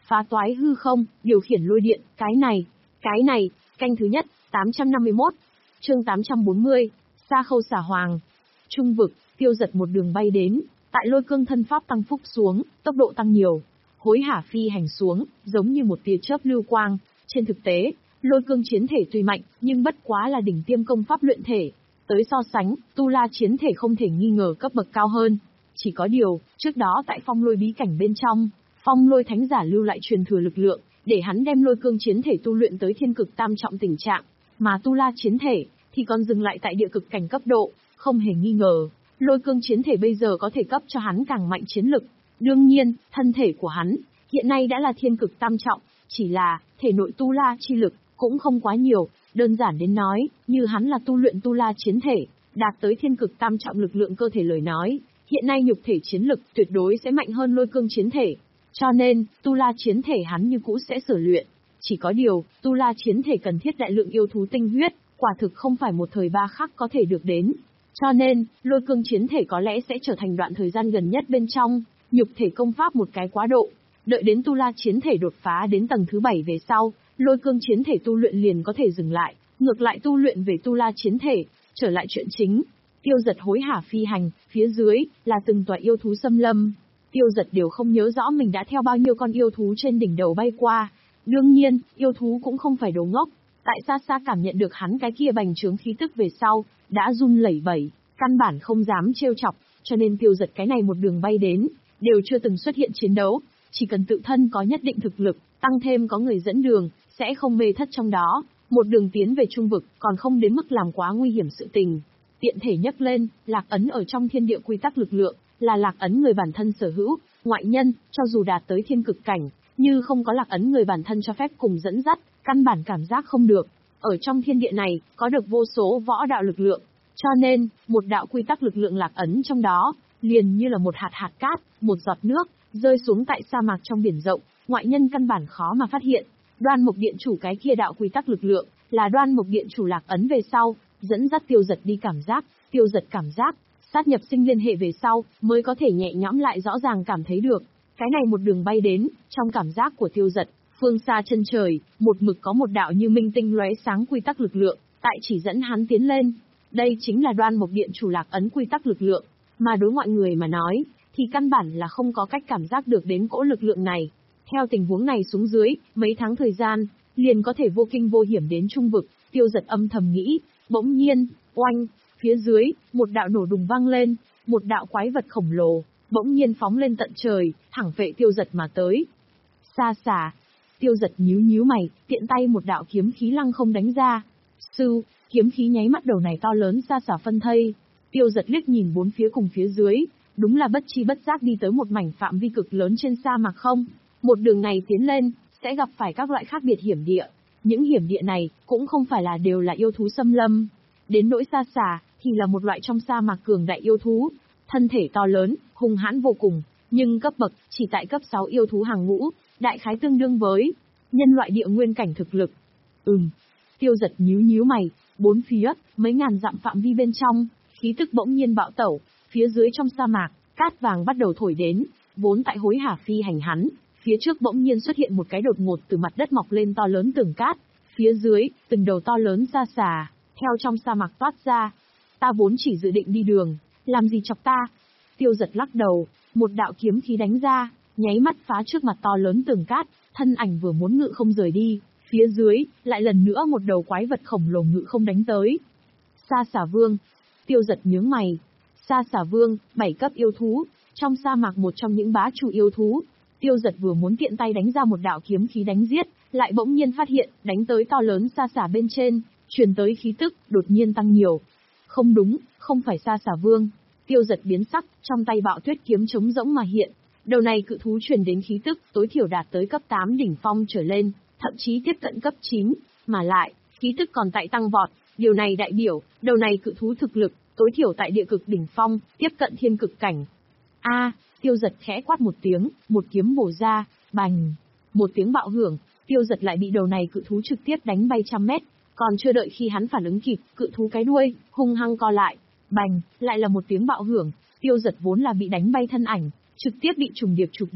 phá toái hư không, điều khiển lôi điện, cái này, cái này, canh thứ nhất, tám trăm năm mươi mốt, chương tám trăm bốn mươi, Sa Khâu Xà Hoàng. Trung vực, Tiêu Dật một đường bay đến, tại lôi cương thân pháp tăng phúc xuống, tốc độ tăng nhiều, hối hả phi hành xuống, giống như một tia chớp lưu quang. Trên thực tế, lôi cương chiến thể tuy mạnh, nhưng bất quá là đỉnh tiêm công pháp luyện thể. Tới so sánh, tu la chiến thể không thể nghi ngờ cấp bậc cao hơn. Chỉ có điều, trước đó tại phong lôi bí cảnh bên trong, phong lôi thánh giả lưu lại truyền thừa lực lượng, để hắn đem lôi cương chiến thể tu luyện tới thiên cực tam trọng tình trạng, mà tu la chiến thể thì còn dừng lại tại địa cực cảnh cấp độ. Không hề nghi ngờ, lôi cương chiến thể bây giờ có thể cấp cho hắn càng mạnh chiến lực. Đương nhiên, thân thể của hắn hiện nay đã là thiên cực tam trọng, chỉ là thể nội tu la chi lực cũng không quá nhiều. Đơn giản đến nói, như hắn là tu luyện tu la chiến thể, đạt tới thiên cực tam trọng lực lượng cơ thể lời nói, hiện nay nhục thể chiến lực tuyệt đối sẽ mạnh hơn lôi cương chiến thể. Cho nên, tu la chiến thể hắn như cũ sẽ sở luyện. Chỉ có điều, tu la chiến thể cần thiết đại lượng yêu thú tinh huyết, quả thực không phải một thời ba khắc có thể được đến. Cho nên, lôi cương chiến thể có lẽ sẽ trở thành đoạn thời gian gần nhất bên trong nhục thể công pháp một cái quá độ. Đợi đến tu la chiến thể đột phá đến tầng thứ bảy về sau, lôi cương chiến thể tu luyện liền có thể dừng lại, ngược lại tu luyện về tu la chiến thể, trở lại chuyện chính. Tiêu Dật hối hả phi hành, phía dưới là từng tòa yêu thú xâm lâm. Tiêu Dật đều không nhớ rõ mình đã theo bao nhiêu con yêu thú trên đỉnh đầu bay qua. Đương nhiên, yêu thú cũng không phải đồ ngốc. Tại xa xa cảm nhận được hắn cái kia bành trướng khí tức về sau, đã run lẩy bẩy, căn bản không dám trêu chọc, cho nên Tiêu Dật cái này một đường bay đến, đều chưa từng xuất hiện chiến đấu, chỉ cần tự thân có nhất định thực lực, tăng thêm có người dẫn đường, sẽ không mê thất trong đó. Một đường tiến về trung vực, còn không đến mức làm quá nguy hiểm sự tình. Tiện thể nhắc lên, lạc ấn ở trong thiên địa quy tắc lực lượng, là lạc ấn người bản thân sở hữu, ngoại nhân, cho dù đạt tới thiên cực cảnh, như không có lạc ấn người bản thân cho phép cùng dẫn dắt, căn bản cảm giác không được. Ở trong thiên địa này, có được vô số võ đạo lực lượng, cho nên, một đạo quy tắc lực lượng lạc ấn trong đó, liền như là một hạt hạt cát, một giọt nước, rơi xuống tại sa mạc trong biển rộng, ngoại nhân căn bản khó mà phát hiện. Đoan Mục Điện chủ cái kia đạo quy tắc lực lượng, là Đoan Mục Điện chủ lạc ấn về sau, dẫn dắt Tiêu Dật đi cảm giác, Tiêu Dật cảm giác, sát nhập sinh liên hệ về sau, mới có thể nhẹ nhõm lại rõ ràng cảm thấy được. Cái này một đường bay đến, trong cảm giác của Tiêu Dật, phương xa chân trời, một mực có một đạo như minh tinh lóe sáng quy tắc lực lượng, tại chỉ dẫn hắn tiến lên. Đây chính là Đoan Mục Điện chủ lạc ấn quy tắc lực lượng, mà đối mọi người mà nói, thì căn bản là không có cách cảm giác được đến cỗ lực lượng này. Theo tình huống này xuống dưới, mấy tháng thời gian, liền có thể vô kinh vô hiểm đến trung vực. Tiêu Dật âm thầm nghĩ. Bỗng nhiên, oanh, phía dưới, một đạo nổ đùng vang lên, một đạo quái vật khổng lồ, bỗng nhiên phóng lên tận trời, thẳng vệ Tiêu Dật mà tới. Xa xả, Tiêu Dật nhíu nhíu mày, tiện tay một đạo kiếm khí lăng không đánh ra. Sư, kiếm khí nháy mắt đầu này to lớn xa xả phân thây. Tiêu Dật liếc nhìn bốn phía cùng phía dưới, đúng là bất chi bất giác đi tới một mảnh phạm vi cực lớn trên sa mạc không. Một đường này tiến lên, sẽ gặp phải các loại khác biệt hiểm địa. Những hiểm địa này, cũng không phải là đều là yêu thú xâm lâm. Đến nỗi xa xả, thì là một loại trong sa mạc cường đại yêu thú. Thân thể to lớn, hung hãn vô cùng, nhưng cấp bậc, chỉ tại cấp sáu yêu thú hàng ngũ, đại khái tương đương với nhân loại địa nguyên cảnh thực lực. Ừm. Tiêu Dật nhíu nhíu mày, bốn phía, mấy ngàn dặm phạm vi bên trong, khí tức bỗng nhiên bạo tẩu, phía dưới trong sa mạc, cát vàng bắt đầu thổi đến, vốn tại hối hả phi hành hắn. Phía trước bỗng nhiên xuất hiện một cái đột ngột từ mặt đất mọc lên to lớn tường cát, phía dưới, từng đầu to lớn xa xà, theo trong sa mạc toát ra. Ta vốn chỉ dự định đi đường, làm gì chọc ta? Tiêu Dật lắc đầu, một đạo kiếm khí đánh ra, nháy mắt phá trước mặt to lớn tường cát, thân ảnh vừa muốn ngự không rời đi, phía dưới, lại lần nữa một đầu quái vật khổng lồ ngự không đánh tới. Sa xà vương. Tiêu Dật nhướng mày. Sa xà vương, bảy cấp yêu thú, trong sa mạc một trong những bá chủ yêu thú. Tiêu Dật vừa muốn tiện tay đánh ra một đạo kiếm khí đánh giết, lại bỗng nhiên phát hiện, đánh tới to lớn sa xà bên trên, truyền tới khí tức, đột nhiên tăng nhiều. Không đúng, không phải sa xà vương. Tiêu Dật biến sắc, trong tay bạo tuyết kiếm trống rỗng mà hiện. Đầu này cự thú truyền đến khí tức, tối thiểu đạt tới cấp tám đỉnh phong trở lên, thậm chí tiếp cận cấp chín, mà lại, khí tức còn tại tăng vọt. Điều này đại biểu, đầu này cự thú thực lực, tối thiểu tại địa cực đỉnh phong, tiếp cận thiên cực cảnh. A, Tiêu Dật khẽ quát một tiếng, một kiếm bổ ra, bành. Một tiếng bạo hưởng, Tiêu Dật lại bị đầu này cự thú trực tiếp đánh bay trăm mét, còn chưa đợi khi hắn phản ứng kịp, cự thú cái đuôi, hung hăng co lại, bành, lại là một tiếng bạo hưởng, Tiêu Dật vốn là bị đánh bay thân ảnh, trực tiếp bị trùng điệp chụp được,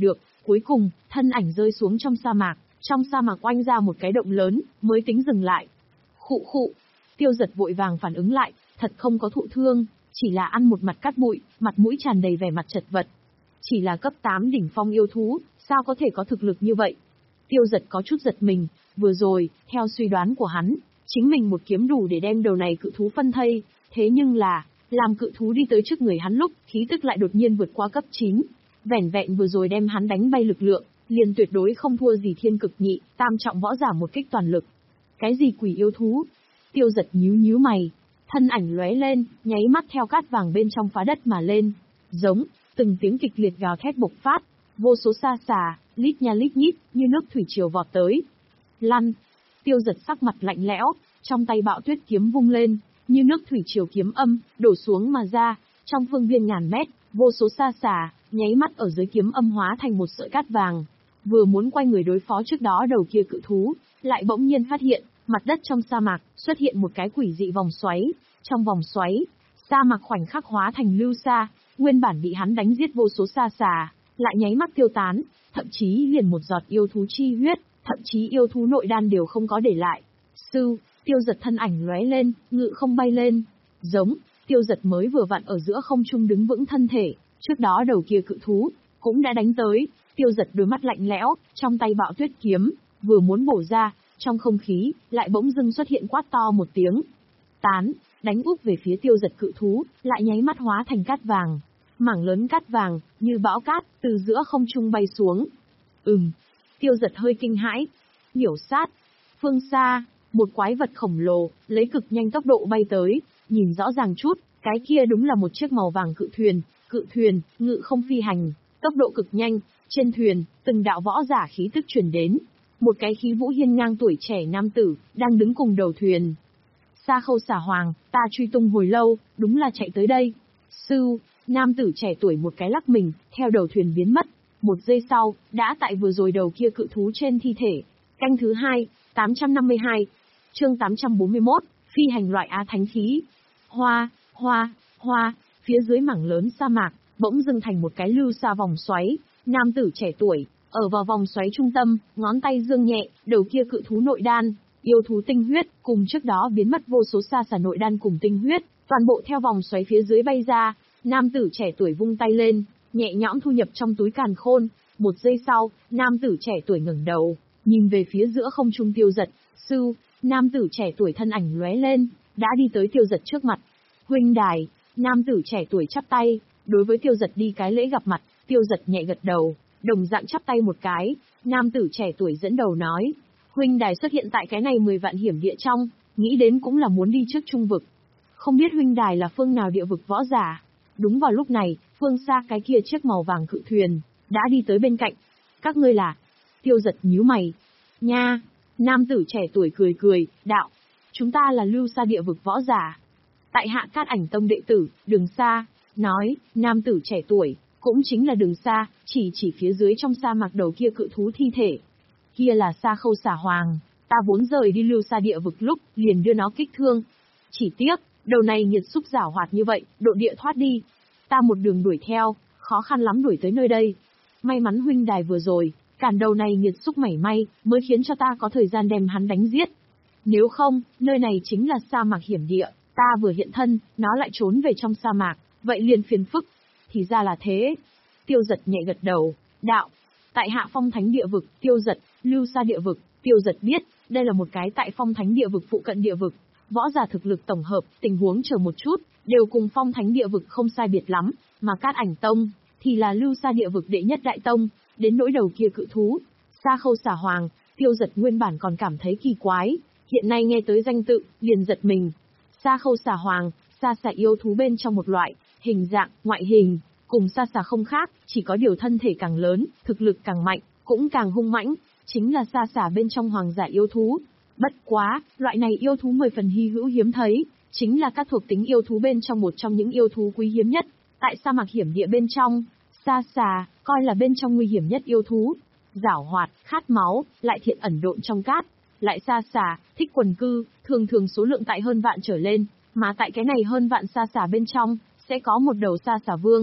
Cuối cùng, thân ảnh rơi xuống trong sa mạc, trong sa mạc oanh ra một cái động lớn, mới tính dừng lại. Khụ khụ, Tiêu Giật vội vàng phản ứng lại, thật không có thụ thương, chỉ là ăn một mặt cát bụi, mặt mũi tràn đầy vẻ mặt chật vật. Chỉ là cấp tám đỉnh phong yêu thú, sao có thể có thực lực như vậy? Tiêu Giật có chút giật mình, vừa rồi, theo suy đoán của hắn, chính mình một kiếm đủ để đem đầu này cự thú phân thây, thế nhưng là, làm cự thú đi tới trước người hắn lúc, khí tức lại đột nhiên vượt qua cấp chín. Vẻn vẹn vừa rồi đem hắn đánh bay lực lượng, liền tuyệt đối không thua gì thiên cực nhị, tam trọng võ giả một kích toàn lực. Cái gì quỷ yêu thú? Tiêu Giật nhíu nhíu mày, thân ảnh lóe lên, nháy mắt theo cát vàng bên trong phá đất mà lên. Giống, từng tiếng kịch liệt gào thét bộc phát, vô số sa xà, lít nha lít nhít, như nước thủy triều vọt tới. Lăn! Tiêu Giật sắc mặt lạnh lẽo, trong tay bạo tuyết kiếm vung lên, như nước thủy triều kiếm âm, đổ xuống mà ra, trong phương viên ngàn mét, vô số sa xà, nháy mắt ở dưới kiếm âm hóa thành một sợi cát vàng. Vừa muốn quay người đối phó trước đó đầu kia cự thú, lại bỗng nhiên phát hiện, mặt đất trong sa mạc, xuất hiện một cái quỷ dị vòng xoáy. Trong vòng xoáy, sa mạc khoảnh khắc hóa thành lưu sa, nguyên bản bị hắn đánh giết vô số sa xà, lại nháy mắt tiêu tán, thậm chí liền một giọt yêu thú chi huyết, thậm chí yêu thú nội đan đều không có để lại. Sư, Tiêu Giật thân ảnh lóe lên, ngự không bay lên. Giống, Tiêu Giật mới vừa vặn ở giữa không trung đứng vững thân thể, trước đó đầu kia cự thú, cũng đã đánh tới. Tiêu Giật đôi mắt lạnh lẽo, trong tay bạo tuyết kiếm, vừa muốn bổ ra, trong không khí, lại bỗng dưng xuất hiện quát to một tiếng. Tán, đánh úp về phía Tiêu Giật cự thú, lại nháy mắt hóa thành cát vàng. Mảng lớn cát vàng, như bão cát, từ giữa không trung bay xuống. Ừm, Tiêu Giật hơi kinh hãi. Miểu sát. Phương xa, một quái vật khổng lồ, lấy cực nhanh tốc độ bay tới, nhìn rõ ràng chút, cái kia đúng là một chiếc màu vàng cự thuyền, cự thuyền, ngự không phi hành, tốc độ cực nhanh, trên thuyền, từng đạo võ giả khí tức truyền đến. Một cái khí vũ hiên ngang tuổi trẻ nam tử, đang đứng cùng đầu thuyền. Sa Khâu Xà Hoàng, ta truy tung hồi lâu, đúng là chạy tới đây. Sư, nam tử trẻ tuổi một cái lắc mình, theo đầu thuyền biến mất. Một giây sau, đã tại vừa rồi đầu kia cự thú trên thi thể. Canh thứ hai, tám trăm năm mươi hai, chương tám trăm bốn mươi mốt, phi hành loại á thánh khí. Hoa, hoa, hoa, phía dưới mảng lớn sa mạc, bỗng dưng thành một cái lưu sa vòng xoáy. Nam tử trẻ tuổi, ở vào vòng xoáy trung tâm, ngón tay dương nhẹ, đầu kia cự thú nội đan, yêu thú tinh huyết, cùng trước đó biến mất vô số sa xà nội đan cùng tinh huyết, toàn bộ theo vòng xoáy phía dưới bay ra. Nam tử trẻ tuổi vung tay lên, nhẹ nhõm thu nhập trong túi càn khôn. Một giây sau, nam tử trẻ tuổi ngẩng đầu, nhìn về phía giữa không trung Tiêu Giật. Sư, nam tử trẻ tuổi thân ảnh lóe lên, đã đi tới Tiêu Giật trước mặt. Huynh đài, nam tử trẻ tuổi chắp tay, đối với Tiêu Giật đi cái lễ gặp mặt. Tiêu Giật nhẹ gật đầu, đồng dạng chắp tay một cái. Nam tử trẻ tuổi dẫn đầu nói, huynh đài xuất hiện tại cái này mười vạn hiểm địa trong, nghĩ đến cũng là muốn đi trước trung vực. Không biết huynh đài là phương nào địa vực võ giả? Đúng vào lúc này, phương xa cái kia chiếc màu vàng cự thuyền, đã đi tới bên cạnh. Các ngươi là? Tiêu Giật nhíu mày. Nha! Nam tử trẻ tuổi cười cười, đạo. Chúng ta là lưu sa địa vực võ giả. Tại hạ Cát Ảnh Tông đệ tử, Đường Sa. Nói, nam tử trẻ tuổi, cũng chính là Đường Sa, chỉ chỉ phía dưới trong sa mạc đầu kia cự thú thi thể. Kia là Sa Khâu Xà Hoàng, ta vốn rời đi lưu sa địa vực lúc, liền đưa nó kích thương. Chỉ tiếc, đầu này nghiệt xúc giảo hoạt như vậy, độ địa thoát đi. Ta một đường đuổi theo, khó khăn lắm đuổi tới nơi đây. May mắn huynh đài vừa rồi, cản đầu này nghiệt xúc mảy may, mới khiến cho ta có thời gian đem hắn đánh giết. Nếu không, nơi này chính là sa mạc hiểm địa, ta vừa hiện thân, nó lại trốn về trong sa mạc, vậy liền phiền phức. Thì ra là thế. Tiêu Giật nhẹ gật đầu, đạo. Tại hạ Phong Thánh địa vực, Tiêu Giật, lưu sa địa vực. Tiêu Giật biết, đây là một cái tại Phong Thánh địa vực phụ cận địa vực. Võ giả thực lực tổng hợp, tình huống chờ một chút, đều cùng Phong Thánh địa vực không sai biệt lắm, mà Cát Ảnh Tông thì là lưu sa địa vực đệ nhất đại tông. Đến nỗi đầu kia cự thú, Sa Khâu Xà Hoàng, Tiêu Giật nguyên bản còn cảm thấy kỳ quái, hiện nay nghe tới danh tự, liền giật mình. Sa Khâu Xà Hoàng, sa xà yêu thú bên trong một loại, hình dạng, ngoại hình, cùng sa xà không khác, chỉ có điều thân thể càng lớn, thực lực càng mạnh, cũng càng hung mãnh, chính là sa xà bên trong hoàng giả yêu thú. Bất quá, loại này yêu thú mười phần hy hữu hiếm thấy, chính là các thuộc tính yêu thú bên trong một trong những yêu thú quý hiếm nhất. Tại sa mạc hiểm địa bên trong, sa xà, coi là bên trong nguy hiểm nhất yêu thú. Giảo hoạt, khát máu, lại thiện ẩn độn trong cát. Lại sa xà, thích quần cư, thường thường số lượng tại hơn vạn trở lên, mà tại cái này hơn vạn sa xà bên trong, sẽ có một đầu sa xà vương.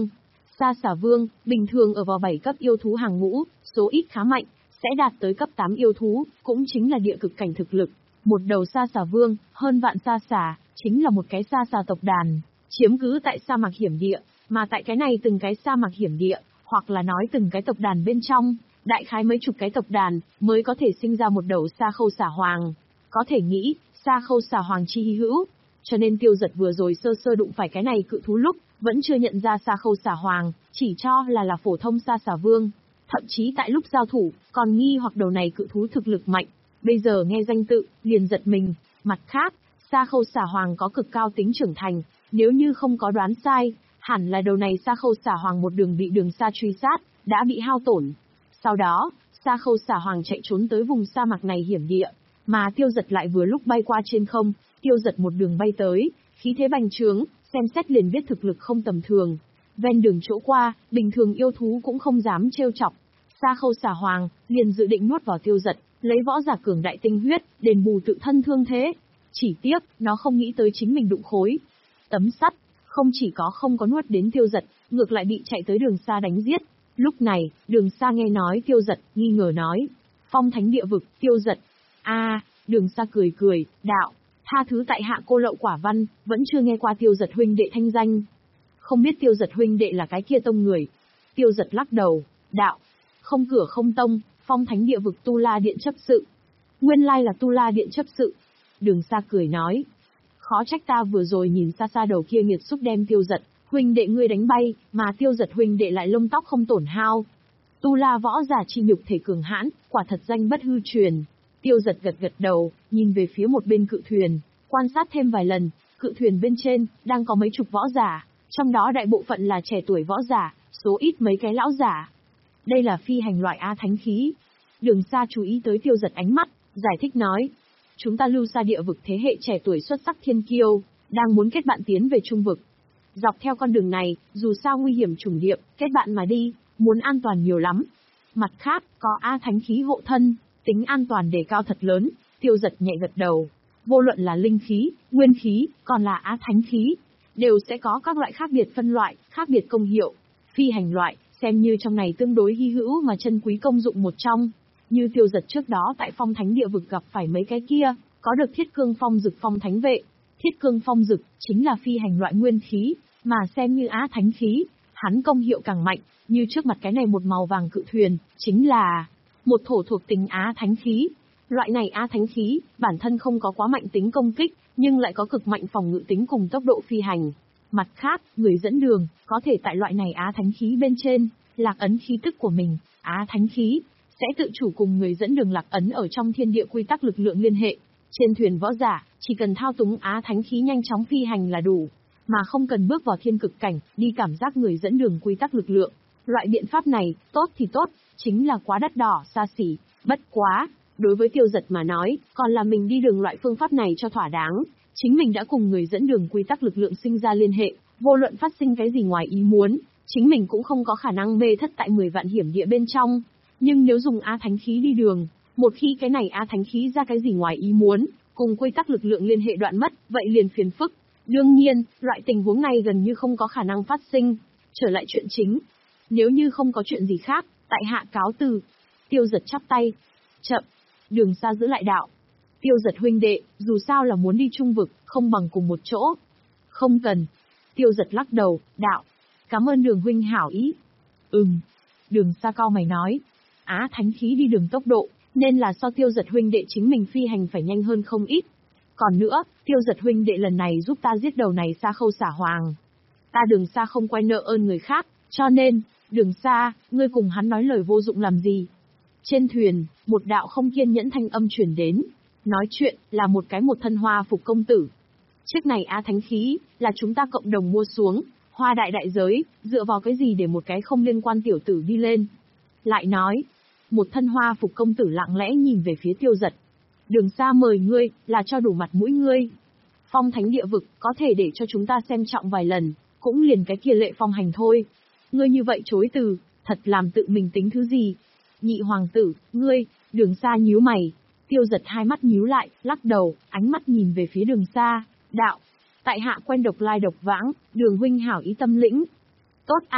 Sa Xà Vương, bình thường ở vào bảy cấp yêu thú hàng ngũ, số ít khá mạnh, sẽ đạt tới cấp tám yêu thú, cũng chính là địa cực cảnh thực lực. Một đầu Sa Xà Vương, hơn vạn sa xà, chính là một cái sa xà tộc đàn, chiếm cứ tại sa mạc hiểm địa, mà tại cái này từng cái sa mạc hiểm địa, hoặc là nói từng cái tộc đàn bên trong, đại khái mấy chục cái tộc đàn, mới có thể sinh ra một đầu Sa Khâu Xà Hoàng. Có thể nghĩ, Sa Khâu Xà Hoàng chi hy hữu, cho nên Tiêu Dật vừa rồi sơ sơ đụng phải cái này cự thú lúc, vẫn chưa nhận ra Sa Khâu Xà Hoàng, chỉ cho là là phổ thông Sa Xà Vương. Thậm chí tại lúc giao thủ, còn nghi hoặc đầu này cự thú thực lực mạnh. Bây giờ nghe danh tự, liền giật mình. Mặt khác, Sa Khâu Xà Hoàng có cực cao tính trưởng thành, nếu như không có đoán sai, hẳn là đầu này Sa Khâu Xà Hoàng một đường bị Đường Sa truy sát, đã bị hao tổn. Sau đó, Sa Khâu Xà Hoàng chạy trốn tới vùng sa mạc này hiểm địa, mà Tiêu Dật lại vừa lúc bay qua trên không. Tiêu Dật một đường bay tới, khí thế bành trướng, xem xét liền biết thực lực không tầm thường. Ven đường chỗ qua, bình thường yêu thú cũng không dám trêu chọc. Sa Khâu Xà Hoàng liền dự định nuốt vào Tiêu Dật, lấy võ giả cường đại tinh huyết, đền bù tự thân thương thế. Chỉ tiếc, nó không nghĩ tới chính mình đụng khối tấm sắt, không chỉ có không có nuốt đến Tiêu Dật, ngược lại bị chạy tới Đường Sa đánh giết. Lúc này, Đường Sa nghe nói Tiêu Dật, nghi ngờ nói: Phong Thánh Địa Vực, Tiêu Dật. A, à, Đường Sa cười cười, đạo: Tha thứ tại hạ cô lậu quả văn, vẫn chưa nghe qua Tiêu Dật huynh đệ thanh danh. Không biết Tiêu Dật huynh đệ là cái kia tông người. Tiêu Dật lắc đầu, đạo: Không cửa không tông, Phong Thánh Địa Vực Tu La Điện chấp sự. Nguyên lai là Tu La Điện chấp sự. Đường Sa cười nói: Khó trách ta vừa rồi nhìn xa xa đầu kia nghiệt xúc đem Tiêu Dật huynh đệ ngươi đánh bay, mà Tiêu Dật huynh đệ lại lông tóc không tổn hao. Tu La võ giả chi nhục thể cường hãn, quả thật danh bất hư truyền. Tiêu Dật gật gật đầu, nhìn về phía một bên cự thuyền, quan sát thêm vài lần. Cự thuyền bên trên đang có mấy chục võ giả, trong đó đại bộ phận là trẻ tuổi võ giả, số ít mấy cái lão giả. Đây là phi hành loại A thánh khí. Đường Sa chú ý tới Tiêu Dật ánh mắt, giải thích nói: Chúng ta Lưu Sa Địa Vực thế hệ trẻ tuổi xuất sắc thiên kiêu, đang muốn kết bạn tiến về Trung Vực. Dọc theo con đường này, dù sao nguy hiểm trùng điệp, kết bạn mà đi, muốn an toàn nhiều lắm. Mặt khác, có A thánh khí hộ thân, tính an toàn đề cao thật lớn. Tiêu Dật nhẹ gật đầu. Vô luận là linh khí, nguyên khí, còn là Á thánh khí, đều sẽ có các loại khác biệt phân loại, khác biệt công hiệu. Phi hành loại, xem như trong này tương đối hy hữu mà chân quý công dụng một trong. Như Tiêu Dật trước đó tại Phong Thánh Địa Vực gặp phải mấy cái kia, có được Thiết Cương Phong Dực Phong Thánh Vệ. Thiết Cương Phong Dực chính là phi hành loại nguyên khí, mà xem như Á thánh khí, hắn công hiệu càng mạnh. Như trước mặt cái này một màu vàng cự thuyền, chính là một thổ thuộc tính Á thánh khí. Loại này Á thánh khí, bản thân không có quá mạnh tính công kích, nhưng lại có cực mạnh phòng ngự tính cùng tốc độ phi hành. Mặt khác, người dẫn đường, có thể tại loại này Á thánh khí bên trên, lạc ấn khí tức của mình. Á thánh khí sẽ tự chủ cùng người dẫn đường lạc ấn ở trong thiên địa quy tắc lực lượng liên hệ. Trên thuyền võ giả, chỉ cần thao túng Á thánh khí nhanh chóng phi hành là đủ, mà không cần bước vào thiên cực cảnh, đi cảm giác người dẫn đường quy tắc lực lượng. Loại biện pháp này, tốt thì tốt, chính là quá đắt đỏ, xa xỉ. Bất quá, đối với Tiêu Dật mà nói, còn là mình đi đường loại phương pháp này cho thỏa đáng. Chính mình đã cùng người dẫn đường quy tắc lực lượng sinh ra liên hệ, vô luận phát sinh cái gì ngoài ý muốn, chính mình cũng không có khả năng mê thất tại mười vạn hiểm địa bên trong. Nhưng nếu dùng Á thánh khí đi đường, một khi cái này Á thánh khí ra cái gì ngoài ý muốn, cùng quy tắc lực lượng liên hệ đoạn mất, vậy liền phiền phức. Đương nhiên, loại tình huống này gần như không có khả năng phát sinh. Trở lại chuyện chính. Nếu như không có chuyện gì khác, tại hạ cáo từ. Tiêu Dật chắp tay. Chậm. Đường Sa giữ lại đạo. Tiêu Dật huynh đệ, dù sao là muốn đi Trung Vực, không bằng cùng một chỗ. Không cần. Tiêu Dật lắc đầu, đạo. Cảm ơn Đường huynh hảo ý. Ừm. Đường Sa cau mày nói. Á thánh khí đi đường tốc độ, nên là so Tiêu Dật huynh đệ chính mình phi hành phải nhanh hơn không ít. Còn nữa, Tiêu Dật huynh đệ lần này giúp ta giết đầu này Sa Khâu Xà Hoàng. Ta Đường Sa không quay nợ ơn người khác, cho nên, Đường Sa, ngươi cùng hắn nói lời vô dụng làm gì? Trên thuyền, một đạo không kiên nhẫn thanh âm truyền đến. Nói chuyện, là một cái một thân hoa phục công tử. Chiếc này Á thánh khí, là chúng ta cộng đồng mua xuống, hoa đại đại giới, dựa vào cái gì để một cái không liên quan tiểu tử đi lên? Lại nói, một thân hoa phục công tử lặng lẽ nhìn về phía Tiêu Dật. Đường Sa mời ngươi, là cho đủ mặt mũi ngươi. Phong Thánh Địa Vực, có thể để cho chúng ta xem trọng vài lần, cũng liền cái kia lệ phong hành thôi. Ngươi như vậy chối từ, thật làm tự mình tính thứ gì? Nhị hoàng tử, ngươi, Đường Sa nhíu mày. Tiêu Dật hai mắt nhíu lại, lắc đầu, ánh mắt nhìn về phía Đường Sa, đạo. Tại hạ quen độc lai độc vãng, Đường huynh hảo ý tâm lĩnh. Tốt a,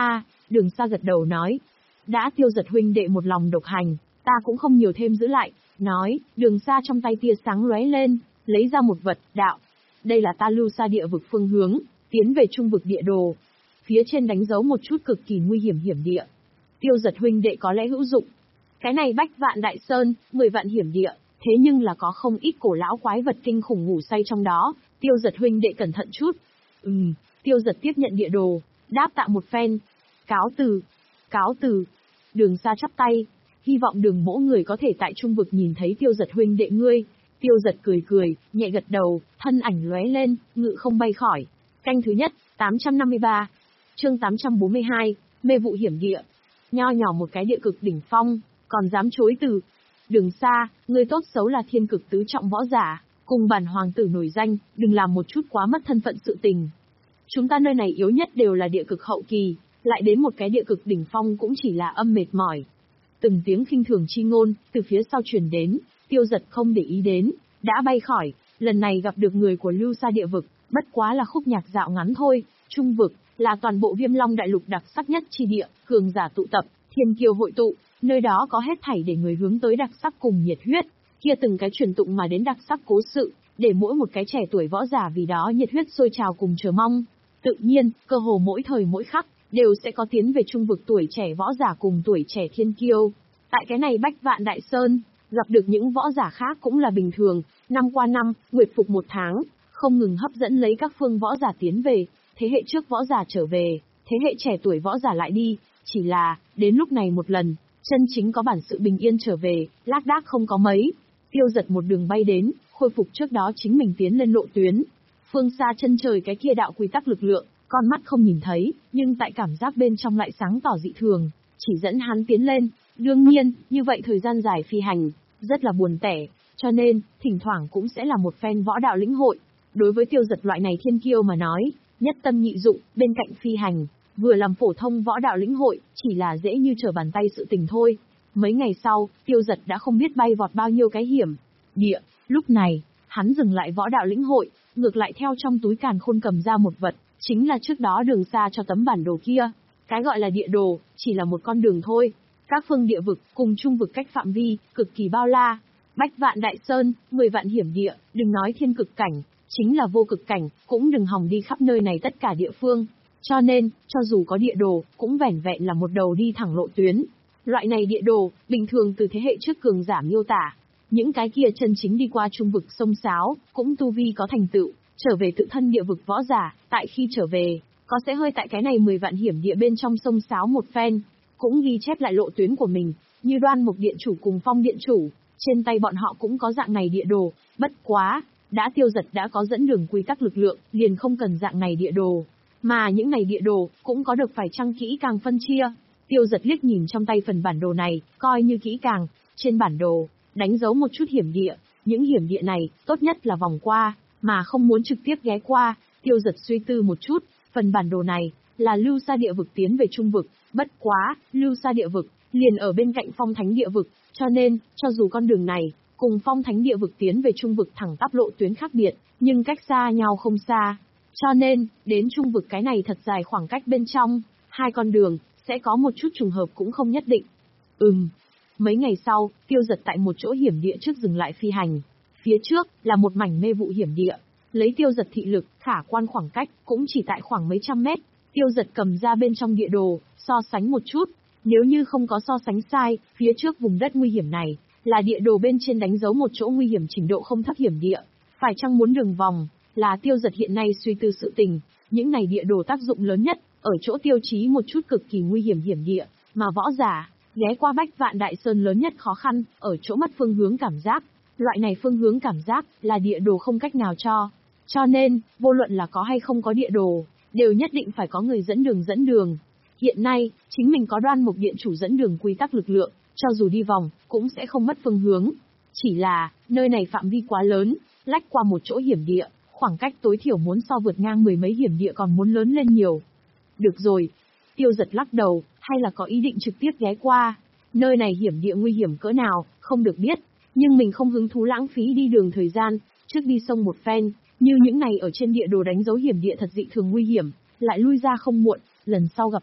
Đường Sa gật đầu nói. Đã Tiêu Giật huynh đệ một lòng độc hành, ta cũng không nhiều thêm giữ lại, nói, Đường Sa trong tay tia sáng lóe lên, lấy ra một vật, đạo. Đây là ta lưu xa địa vực phương hướng, tiến về trung vực địa đồ. Phía trên đánh dấu một chút cực kỳ nguy hiểm hiểm địa. Tiêu Giật huynh đệ có lẽ hữu dụng. Cái này bách vạn đại sơn, mười vạn hiểm địa, thế nhưng là có không ít cổ lão quái vật kinh khủng ngủ say trong đó, Tiêu Giật huynh đệ cẩn thận chút. Ừm, Tiêu Giật tiếp nhận địa đồ, đáp tạ một phen. Cáo từ, cáo từ. Đường Sa chắp tay, hy vọng Đường mỗ người có thể tại trung vực nhìn thấy Tiêu Giật huynh đệ ngươi. Tiêu Giật cười cười, nhẹ gật đầu, thân ảnh lóe lên, ngự không bay khỏi. Canh thứ nhất, tám trăm năm mươi ba. Chương tám trăm bốn mươi hai, mê vụ hiểm địa. Nho nhỏ một cái địa cực đỉnh phong, còn dám chối từ. Đường Sa, ngươi tốt xấu là thiên cực tứ trọng võ giả, cùng bản hoàng tử nổi danh, đừng làm một chút quá mất thân phận sự tình. Chúng ta nơi này yếu nhất đều là địa cực hậu kỳ, lại đến một cái địa cực đỉnh phong cũng chỉ là âm mệt mỏi. Từng tiếng khinh thường chi ngôn, từ phía sau truyền đến, Tiêu Giật không để ý đến, đã bay khỏi, lần này gặp được người của lưu xa địa vực, bất quá là khúc nhạc dạo ngắn thôi, trung vực, là toàn bộ Viêm Long đại lục đặc sắc nhất chi địa, cường giả tụ tập, thiên kiêu hội tụ, nơi đó có hết thảy để người hướng tới đặc sắc cùng nhiệt huyết, kia từng cái truyền tụng mà đến đặc sắc cố sự, để mỗi một cái trẻ tuổi võ giả vì đó nhiệt huyết sôi trào cùng chờ mong. Tự nhiên, cơ hồ mỗi thời mỗi khắc, đều sẽ có tiến về trung vực tuổi trẻ võ giả cùng tuổi trẻ thiên kiêu. Tại cái này bách vạn đại sơn, gặp được những võ giả khác cũng là bình thường, năm qua năm, nguyệt phục một tháng, không ngừng hấp dẫn lấy các phương võ giả tiến về, thế hệ trước võ giả trở về, thế hệ trẻ tuổi võ giả lại đi, chỉ là, đến lúc này một lần, chân chính có bản sự bình yên trở về, lác đác không có mấy. Tiêu Giật một đường bay đến, khôi phục trước đó chính mình tiến lên lộ tuyến. Phương xa chân trời cái kia đạo quy tắc lực lượng, con mắt không nhìn thấy, nhưng tại cảm giác bên trong lại sáng tỏ dị thường, chỉ dẫn hắn tiến lên. Đương nhiên, như vậy thời gian dài phi hành, rất là buồn tẻ, cho nên, thỉnh thoảng cũng sẽ là một phen võ đạo lĩnh hội. Đối với Tiêu Giật loại này thiên kiêu mà nói, nhất tâm nhị dụng, bên cạnh phi hành, vừa làm phổ thông võ đạo lĩnh hội, chỉ là dễ như trở bàn tay sự tình thôi. Mấy ngày sau, Tiêu Giật đã không biết bay vọt bao nhiêu cái hiểm địa, lúc này, hắn dừng lại võ đạo lĩnh hội, ngược lại theo trong túi càn khôn cầm ra một vật, chính là trước đó Đường Sa cho tấm bản đồ kia. Cái gọi là địa đồ, chỉ là một con đường thôi. Các phương địa vực, cùng trung vực cách phạm vi, cực kỳ bao la. Bách vạn đại sơn, mười vạn hiểm địa, đừng nói thiên cực cảnh, chính là vô cực cảnh, cũng đừng hòng đi khắp nơi này tất cả địa phương. Cho nên, cho dù có địa đồ, cũng vẻn vẹn là một đầu đi thẳng lộ tuyến. Loại này địa đồ, bình thường từ thế hệ trước cường giả miêu tả. Những cái kia chân chính đi qua trung vực sông sáo, cũng tu vi có thành tựu, trở về tự thân địa vực võ giả, tại khi trở về, có sẽ hơi tại cái này mười vạn hiểm địa bên trong sông sáo một phen, cũng ghi chép lại lộ tuyến của mình, như Đoan Mục Điện Chủ cùng Phong Điện Chủ, trên tay bọn họ cũng có dạng này địa đồ, bất quá, đã Tiêu Giật đã có dẫn đường quy tắc lực lượng, liền không cần dạng này địa đồ, mà những này địa đồ, cũng có được phải chăng kỹ càng phân chia. Tiêu Giật liếc nhìn trong tay phần bản đồ này, coi như kỹ càng, trên bản đồ, đánh dấu một chút hiểm địa, những hiểm địa này, tốt nhất là vòng qua, mà không muốn trực tiếp ghé qua. Tiêu Giật suy tư một chút, phần bản đồ này, là lưu xa địa vực tiến về trung vực, bất quá, lưu xa địa vực, liền ở bên cạnh phong thánh địa vực, cho nên, cho dù con đường này, cùng phong thánh địa vực tiến về trung vực thẳng tắp lộ tuyến khác biệt, nhưng cách xa nhau không xa. Cho nên, đến trung vực cái này thật dài khoảng cách bên trong, hai con đường, sẽ có một chút trùng hợp cũng không nhất định. Ừm. Mấy ngày sau, Tiêu Giật tại một chỗ hiểm địa trước dừng lại phi hành. Phía trước, là một mảnh mê vụ hiểm địa. Lấy Tiêu Giật thị lực, khả quan khoảng cách, cũng chỉ tại khoảng mấy trăm mét. Tiêu Giật cầm ra bên trong địa đồ, so sánh một chút. Nếu như không có so sánh sai, phía trước vùng đất nguy hiểm này, là địa đồ bên trên đánh dấu một chỗ nguy hiểm trình độ không thấp hiểm địa. Phải chăng muốn đường vòng, là Tiêu Giật hiện nay suy tư sự tình. Những này địa đồ tác dụng lớn nhất, ở chỗ tiêu chí một chút cực kỳ nguy hiểm hiểm địa, mà võ giả, ghé qua bách vạn đại sơn lớn nhất khó khăn, ở chỗ mất phương hướng cảm giác. Loại này phương hướng cảm giác, là địa đồ không cách nào cho. Cho nên, vô luận là có hay không có địa đồ, đều nhất định phải có người dẫn đường dẫn đường. Hiện nay, chính mình có Đoan Mục Điện Chủ dẫn đường quy tắc lực lượng, cho dù đi vòng, cũng sẽ không mất phương hướng. Chỉ là, nơi này phạm vi quá lớn, lách qua một chỗ hiểm địa, khoảng cách tối thiểu muốn so vượt ngang mười mấy hiểm địa còn muốn lớn lên nhiều. Được rồi. Tiêu Giật lắc đầu, hay là có ý định trực tiếp ghé qua. Nơi này hiểm địa nguy hiểm cỡ nào, không được biết. Nhưng mình không hứng thú lãng phí đi đường thời gian, trước đi sông một phen, như những này ở trên địa đồ đánh dấu hiểm địa thật dị thường nguy hiểm, lại lui ra không muộn, lần sau gặp lại,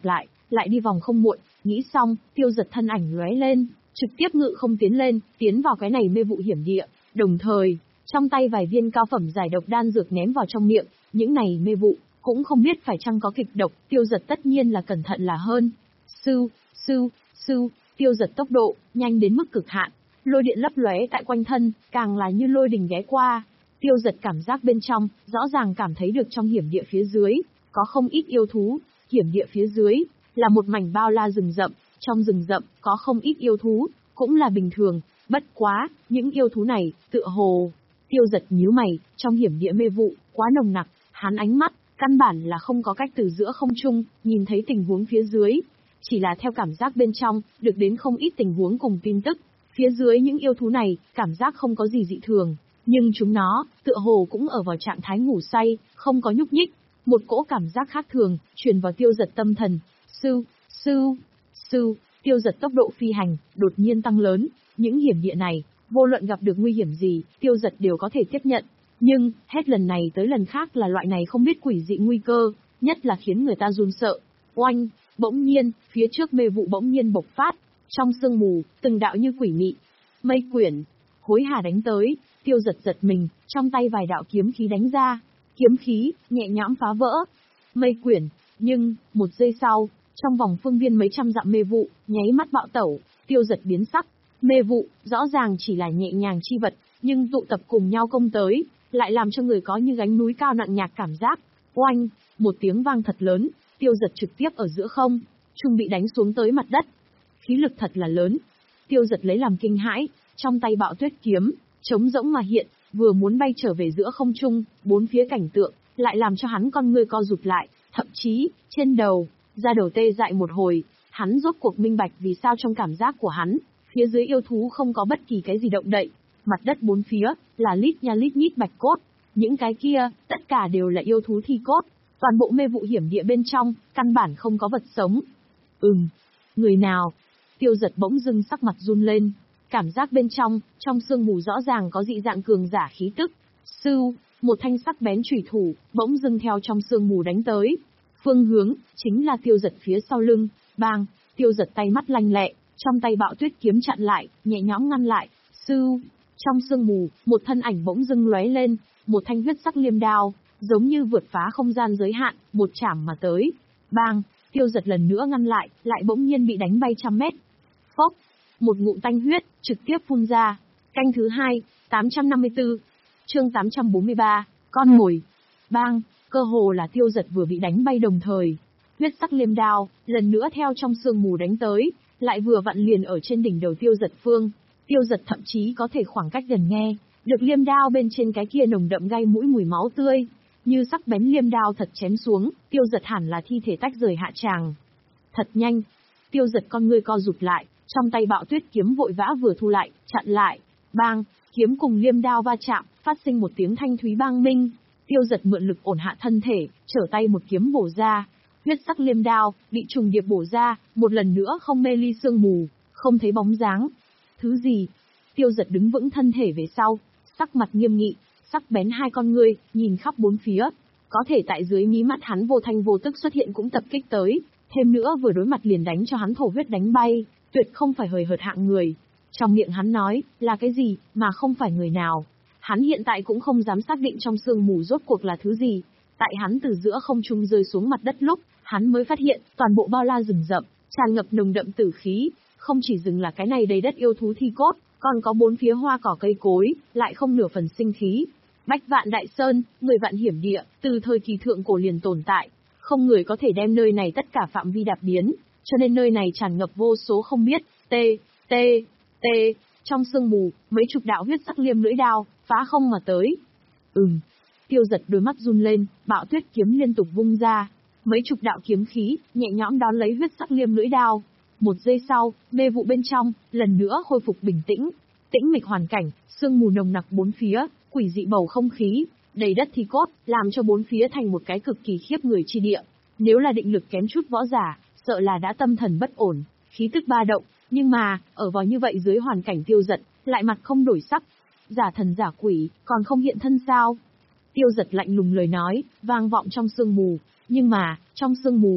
lại đi vòng không muộn, nghĩ xong, Tiêu Giật thân ảnh lóe lên, trực tiếp ngự không tiến lên, tiến vào cái này mê vụ hiểm địa, đồng thời, trong tay vài viên cao phẩm giải độc đan dược ném vào trong miệng, những này mê vụ, cũng không biết phải chăng có kịch độc, Tiêu Giật tất nhiên là cẩn thận là hơn. Sưu, sưu, sưu, Tiêu Giật tốc độ, nhanh đến mức cực hạn, lôi điện lấp lóe tại quanh thân, càng là như lôi đình ghé qua. Tiêu Giật cảm giác bên trong, rõ ràng cảm thấy được trong hiểm địa phía dưới, có không ít yêu thú, hiểm địa phía dưới, là một mảnh bao la rừng rậm, trong rừng rậm, có không ít yêu thú, cũng là bình thường, bất quá, những yêu thú này, tựa hồ. Tiêu Giật nhíu mày, trong hiểm địa mê vụ, quá nồng nặc, hắn ánh mắt, căn bản là không có cách từ giữa không trung, nhìn thấy tình huống phía dưới. Chỉ là theo cảm giác bên trong, được đến không ít tình huống cùng tin tức. Phía dưới những yêu thú này, cảm giác không có gì dị thường, nhưng chúng nó, tựa hồ cũng ở vào trạng thái ngủ say, không có nhúc nhích. Một cỗ cảm giác khác thường, truyền vào Tiêu Giật tâm thần. Sưu, sưu, sưu, Tiêu Giật tốc độ phi hành, đột nhiên tăng lớn. Những hiểm địa này, vô luận gặp được nguy hiểm gì, Tiêu Giật đều có thể tiếp nhận. Nhưng, hết lần này tới lần khác là loại này không biết quỷ dị nguy cơ, nhất là khiến người ta run sợ. Oanh, bỗng nhiên, phía trước mê vụ bỗng nhiên bộc phát. Trong sương mù, từng đạo như quỷ mị. Mây quyển, hối hả đánh tới, Tiêu Giật giật mình, trong tay vài đạo kiếm khí đánh ra. Kiếm khí, nhẹ nhõm phá vỡ. Mây quyển, nhưng, một giây sau, trong vòng phương viên mấy trăm dặm mê vụ, nháy mắt bạo tẩu, Tiêu Giật biến sắc. Mê vụ, rõ ràng chỉ là nhẹ nhàng chi vật, nhưng tụ tập cùng nhau công tới, lại làm cho người có như gánh núi cao nặng nhạc cảm giác. Oanh, một tiếng vang thật lớn, Tiêu Giật trực tiếp ở giữa không, trung bị đánh xuống tới mặt đất. Khí lực thật là lớn. Tiêu Giật lấy làm kinh hãi, trong tay Bạo Tuyết kiếm, trống rỗng mà hiện, vừa muốn bay trở về giữa không trung, bốn phía cảnh tượng, lại làm cho hắn con ngươi co rụt lại, thậm chí, trên đầu, da đầu tê dại một hồi, hắn rốt cuộc minh bạch vì sao trong cảm giác của hắn, phía dưới yêu thú không có bất kỳ cái gì động đậy, mặt đất bốn phía, là lít nha lít nhít bạch cốt, những cái kia, tất cả đều là yêu thú thi cốt, toàn bộ mê vụ hiểm địa bên trong, căn bản không có vật sống. Ừm, người nào? Tiêu Giật bỗng dưng sắc mặt run lên, cảm giác bên trong, trong sương mù rõ ràng có dị dạng cường giả khí tức. Sưu, một thanh sắc bén chủy thủ, bỗng dưng theo trong sương mù đánh tới. Phương hướng, chính là Tiêu Giật phía sau lưng, bang, Tiêu Giật tay mắt lanh lẹ, trong tay Bạo Tuyết kiếm chặn lại, nhẹ nhõm ngăn lại. Sưu, trong sương mù, một thân ảnh bỗng dưng lóe lên, một thanh huyết sắc liêm đao, giống như vượt phá không gian giới hạn, một chảm mà tới. Bang, Tiêu Giật lần nữa ngăn lại, lại bỗng nhiên bị đánh bay trăm mét. Phốc, một ngụm tanh huyết, trực tiếp phun ra. Canh thứ hai, tám trăm năm mươi tư, chương tám trăm bốn mươi ba, con mồi. Bang, cơ hồ là Tiêu Giật vừa bị đánh bay đồng thời. Huyết sắc liêm đao, lần nữa theo trong sương mù đánh tới, lại vừa vặn liền ở trên đỉnh đầu Tiêu Giật phương. Tiêu Giật thậm chí có thể khoảng cách gần nghe, được liêm đao bên trên cái kia nồng đậm gai mũi mùi máu tươi. Như sắc bén liêm đao thật chém xuống, Tiêu Giật hẳn là thi thể tách rời hạ tràng. Thật nhanh, Tiêu Giật con ngươi co rụt lại, trong tay Bạo Tuyết kiếm vội vã vừa thu lại, chặn lại. Bang, kiếm cùng liêm đao va chạm, phát sinh một tiếng thanh thúy bang minh. Tiêu Giật mượn lực ổn hạ thân thể, trở tay một kiếm bổ ra. Huyết sắc liêm đao, bị trùng điệp bổ ra, một lần nữa không mê ly sương mù, không thấy bóng dáng. Thứ gì? Tiêu Giật đứng vững thân thể về sau, sắc mặt nghiêm nghị, sắc bén hai con ngươi, nhìn khắp bốn phía. Có thể tại dưới mí mắt hắn vô thanh vô tức xuất hiện cũng tập kích tới, thêm nữa vừa đối mặt liền đánh cho hắn thổ huyết đánh bay, tuyệt không phải hời hợt hạng người. Trong miệng hắn nói, là cái gì, mà không phải người nào. Hắn hiện tại cũng không dám xác định trong sương mù rốt cuộc là thứ gì. Tại hắn từ giữa không trung rơi xuống mặt đất lúc, hắn mới phát hiện, toàn bộ bao la rừng rậm, tràn ngập nồng đậm tử khí, không chỉ dừng là cái này đầy đất yêu thú thi cốt, còn có bốn phía hoa cỏ cây cối, lại không nửa phần sinh khí. Bách vạn đại sơn, mười vạn hiểm địa, từ thời kỳ thượng cổ liền tồn tại, không người có thể đem nơi này tất cả phạm vi đạp biến, cho nên nơi này tràn ngập vô số không biết, tê, tê, tê, trong sương mù, mấy chục đạo huyết sắc liêm lưỡi đao, phá không mà tới. Ừm, Tiêu Giật đôi mắt run lên, Bạo Tuyết kiếm liên tục vung ra, mấy chục đạo kiếm khí, nhẹ nhõm đón lấy huyết sắc liêm lưỡi đao. Một giây sau, mê vụ bên trong, lần nữa khôi phục bình tĩnh, tĩnh mịch hoàn cảnh, sương mù nồng nặc bốn phía, quỷ dị bầu không khí, đầy đất thi cốt, làm cho bốn phía thành một cái cực kỳ khiếp người chi địa. Nếu là định lực kém chút võ giả, sợ là đã tâm thần bất ổn, khí tức ba động, nhưng mà, ở vào như vậy dưới hoàn cảnh Tiêu Giật, lại mặt không đổi sắc. Giả thần giả quỷ, còn không hiện thân sao? Tiêu Giật lạnh lùng lời nói, vang vọng trong sương mù, nhưng mà, trong sương mù,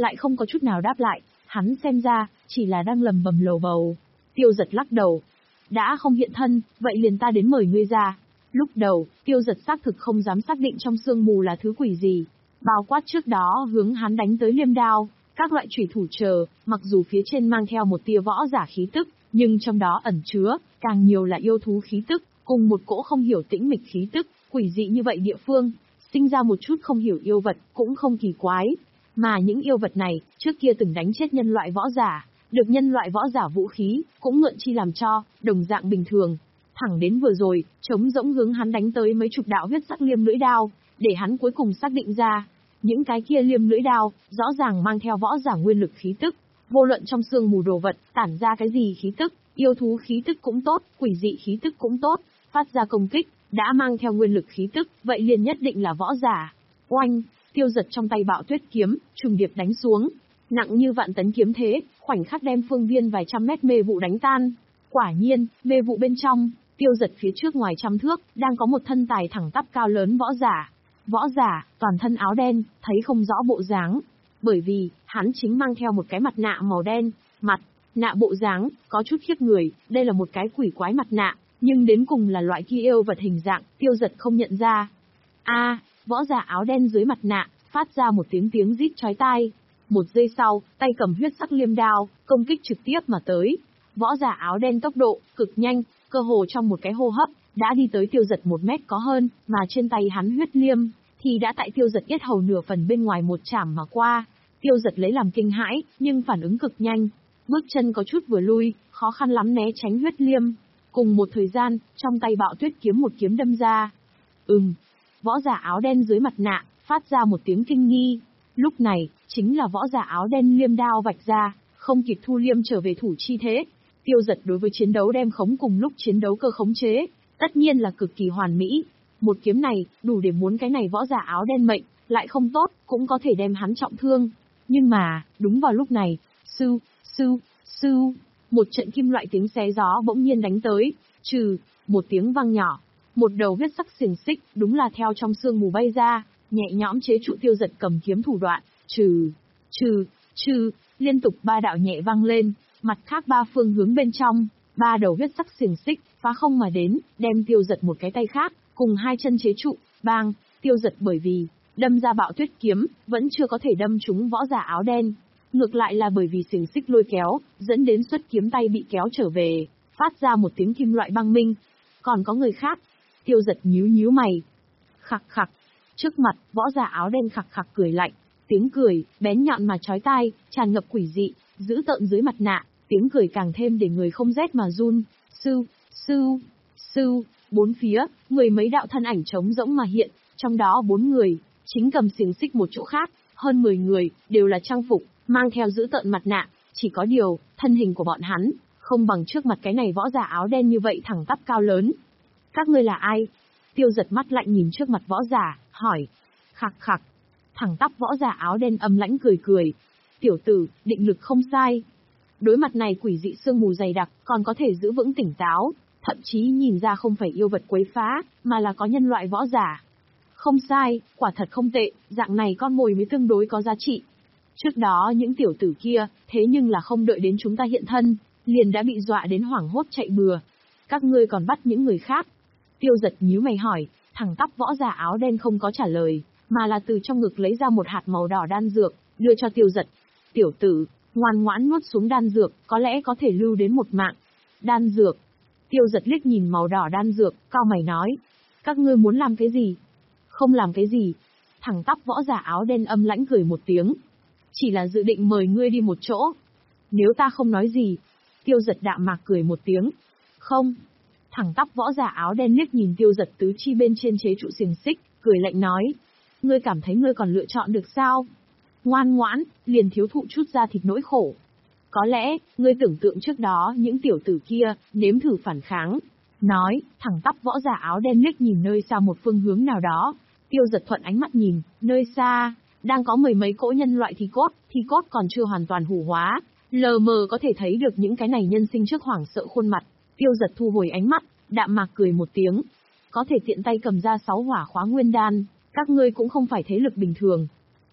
lại không có chút nào đáp lại, hắn xem ra, chỉ là đang lầm bầm lầu bầu. Tiêu Giật lắc đầu. Đã không hiện thân, vậy liền ta đến mời ngươi ra. Lúc đầu, Tiêu Giật xác thực không dám xác định trong sương mù là thứ quỷ gì. Bao quát trước đó hướng hắn đánh tới liêm đao, các loại chủy thủ chờ, mặc dù phía trên mang theo một tia võ giả khí tức, nhưng trong đó ẩn chứa, càng nhiều là yêu thú khí tức, cùng một cỗ không hiểu tĩnh mịch khí tức, quỷ dị như vậy địa phương, sinh ra một chút không hiểu yêu vật, cũng không kỳ quái. Mà những yêu vật này, trước kia từng đánh chết nhân loại võ giả, được nhân loại võ giả vũ khí, cũng mượn chi làm cho, đồng dạng bình thường. Thẳng đến vừa rồi, trống rỗng hướng hắn đánh tới mấy chục đạo huyết sắc liêm lưỡi đao, để hắn cuối cùng xác định ra, những cái kia liêm lưỡi đao, rõ ràng mang theo võ giả nguyên lực khí tức, vô luận trong xương mù đồ vật, tản ra cái gì khí tức, yêu thú khí tức cũng tốt, quỷ dị khí tức cũng tốt, phát ra công kích, đã mang theo nguyên lực khí tức, vậy liền nhất định là võ giả. Oanh, Tiêu Giật trong tay Bạo Tuyết kiếm, trùng điệp đánh xuống, nặng như vạn tấn kiếm thế, khoảnh khắc đem phương viên vài trăm mét mê vụ đánh tan. Quả nhiên, mê vụ bên trong, Tiêu Giật phía trước ngoài trăm thước, đang có một thân tài thẳng tắp cao lớn võ giả. Võ giả, toàn thân áo đen, thấy không rõ bộ dáng, bởi vì, hắn chính mang theo một cái mặt nạ màu đen, mặt, nạ bộ dáng, có chút khiếp người, đây là một cái quỷ quái mặt nạ, nhưng đến cùng là loại kia yêu vật hình dạng, Tiêu Giật không nhận ra. A, võ giả áo đen dưới mặt nạ, phát ra một tiếng tiếng rít chói tai. Một giây sau, tay cầm huyết sắc liêm đao, công kích trực tiếp mà tới. Võ giả áo đen tốc độ, cực nhanh, cơ hồ trong một cái hô hấp, đã đi tới Tiêu Giật một mét có hơn, mà trên tay hắn huyết liêm, thì đã tại Tiêu Giật yết hầu nửa phần bên ngoài một chảm mà qua. Tiêu Giật lấy làm kinh hãi, nhưng phản ứng cực nhanh. Bước chân có chút vừa lui, khó khăn lắm né tránh huyết liêm. Cùng một thời gian, trong tay Bạo Tuyết kiếm một kiếm đâm ra. Ừm, võ giả áo đen dưới mặt nạ, phát ra một tiếng kinh nghi. Lúc này, chính là võ giả áo đen liêm đao vạch ra, không kịp thu liêm trở về thủ chi thế. Tiêu Giật đối với chiến đấu đem khống cùng lúc chiến đấu cơ khống chế, tất nhiên là cực kỳ hoàn mỹ. Một kiếm này, đủ để muốn cái này võ giả áo đen mệnh, lại không tốt, cũng có thể đem hắn trọng thương. Nhưng mà, đúng vào lúc này, sưu, sưu, sưu, một trận kim loại tiếng xé gió bỗng nhiên đánh tới, trừ, một tiếng vang nhỏ. Một đầu huyết sắc xiềng xích, đúng là theo trong sương mù bay ra, nhẹ nhõm chế trụ Tiêu Giật cầm kiếm thủ đoạn, trừ, trừ, trừ, liên tục ba đạo nhẹ vang lên, mặt khác ba phương hướng bên trong, ba đầu huyết sắc xiềng xích, phá không mà đến, đem Tiêu Giật một cái tay khác, cùng hai chân chế trụ, bang, Tiêu Giật bởi vì, đâm ra Bạo Tuyết kiếm, vẫn chưa có thể đâm trúng võ giả áo đen. Ngược lại là bởi vì xiềng xích lôi kéo, dẫn đến xuất kiếm tay bị kéo trở về, phát ra một tiếng kim loại băng minh. Còn có người khác, Tiêu Giật nhíu nhíu mày. Khặc khặc, trước mặt, võ giả áo đen khặc khặc cười lạnh, tiếng cười, bén nhọn mà chói tai, tràn ngập quỷ dị, dữ tợn dưới mặt nạ, tiếng cười càng thêm để người không rét mà run. Sưu, sưu, sưu, bốn phía, mười mấy đạo thân ảnh trống rỗng mà hiện, trong đó bốn người, chính cầm xiềng xích một chỗ khác, hơn mười người, đều là trang phục, mang theo dữ tợn mặt nạ, chỉ có điều, thân hình của bọn hắn, không bằng trước mặt cái này võ giả áo đen như vậy thẳng tắp cao lớn. Các ngươi là ai? Tiêu Giật mắt lạnh nhìn trước mặt võ giả, hỏi. Khặc khặc. Thẳng tắp võ giả áo đen âm lãnh cười cười. Tiểu tử, định lực không sai. Đối mặt này quỷ dị sương mù dày đặc, còn có thể giữ vững tỉnh táo, thậm chí nhìn ra không phải yêu vật quấy phá, mà là có nhân loại võ giả. Không sai, quả thật không tệ, dạng này con mồi mới tương đối có giá trị. Trước đó những tiểu tử kia, thế nhưng là không đợi đến chúng ta hiện thân, liền đã bị dọa đến hoảng hốt chạy bừa. Các ngươi còn bắt những người khác. Tiêu Giật nhíu mày hỏi, thẳng tắp võ giả áo đen không có trả lời, mà là từ trong ngực lấy ra một hạt màu đỏ đan dược, đưa cho Tiêu Giật. Tiểu tử, ngoan ngoãn nuốt xuống đan dược, có lẽ có thể lưu đến một mạng. Đan dược. Tiêu Giật liếc nhìn màu đỏ đan dược, cau mày nói. Các ngươi muốn làm cái gì? Không làm cái gì. Thẳng tắp võ giả áo đen âm lãnh cười một tiếng. Chỉ là dự định mời ngươi đi một chỗ. Nếu ta không nói gì. Tiêu Giật đạm mạc cười một tiếng. Không. Thẳng tắp võ giả áo đen liếc nhìn Tiêu Giật tứ chi bên trên chế trụ xiềng xích, cười lạnh nói. Ngươi cảm thấy ngươi còn lựa chọn được sao? Ngoan ngoãn, liền thiếu thụ chút ra thịt nỗi khổ. Có lẽ, ngươi tưởng tượng trước đó những tiểu tử kia, nếm thử phản kháng. Nói, thẳng tắp võ giả áo đen liếc nhìn nơi xa một phương hướng nào đó. Tiêu Giật thuận ánh mắt nhìn, nơi xa, đang có mười mấy cỗ nhân loại thi cốt, thi cốt còn chưa hoàn toàn hủ hóa. Lờ mờ có thể thấy được những cái này nhân sinh trước hoảng sợ khuôn mặt. Tiêu Giật thu hồi ánh mắt, đạm mạc cười một tiếng. Có thể tiện tay cầm ra sáu hỏa khóa nguyên đan, các ngươi cũng không phải thế lực bình thường.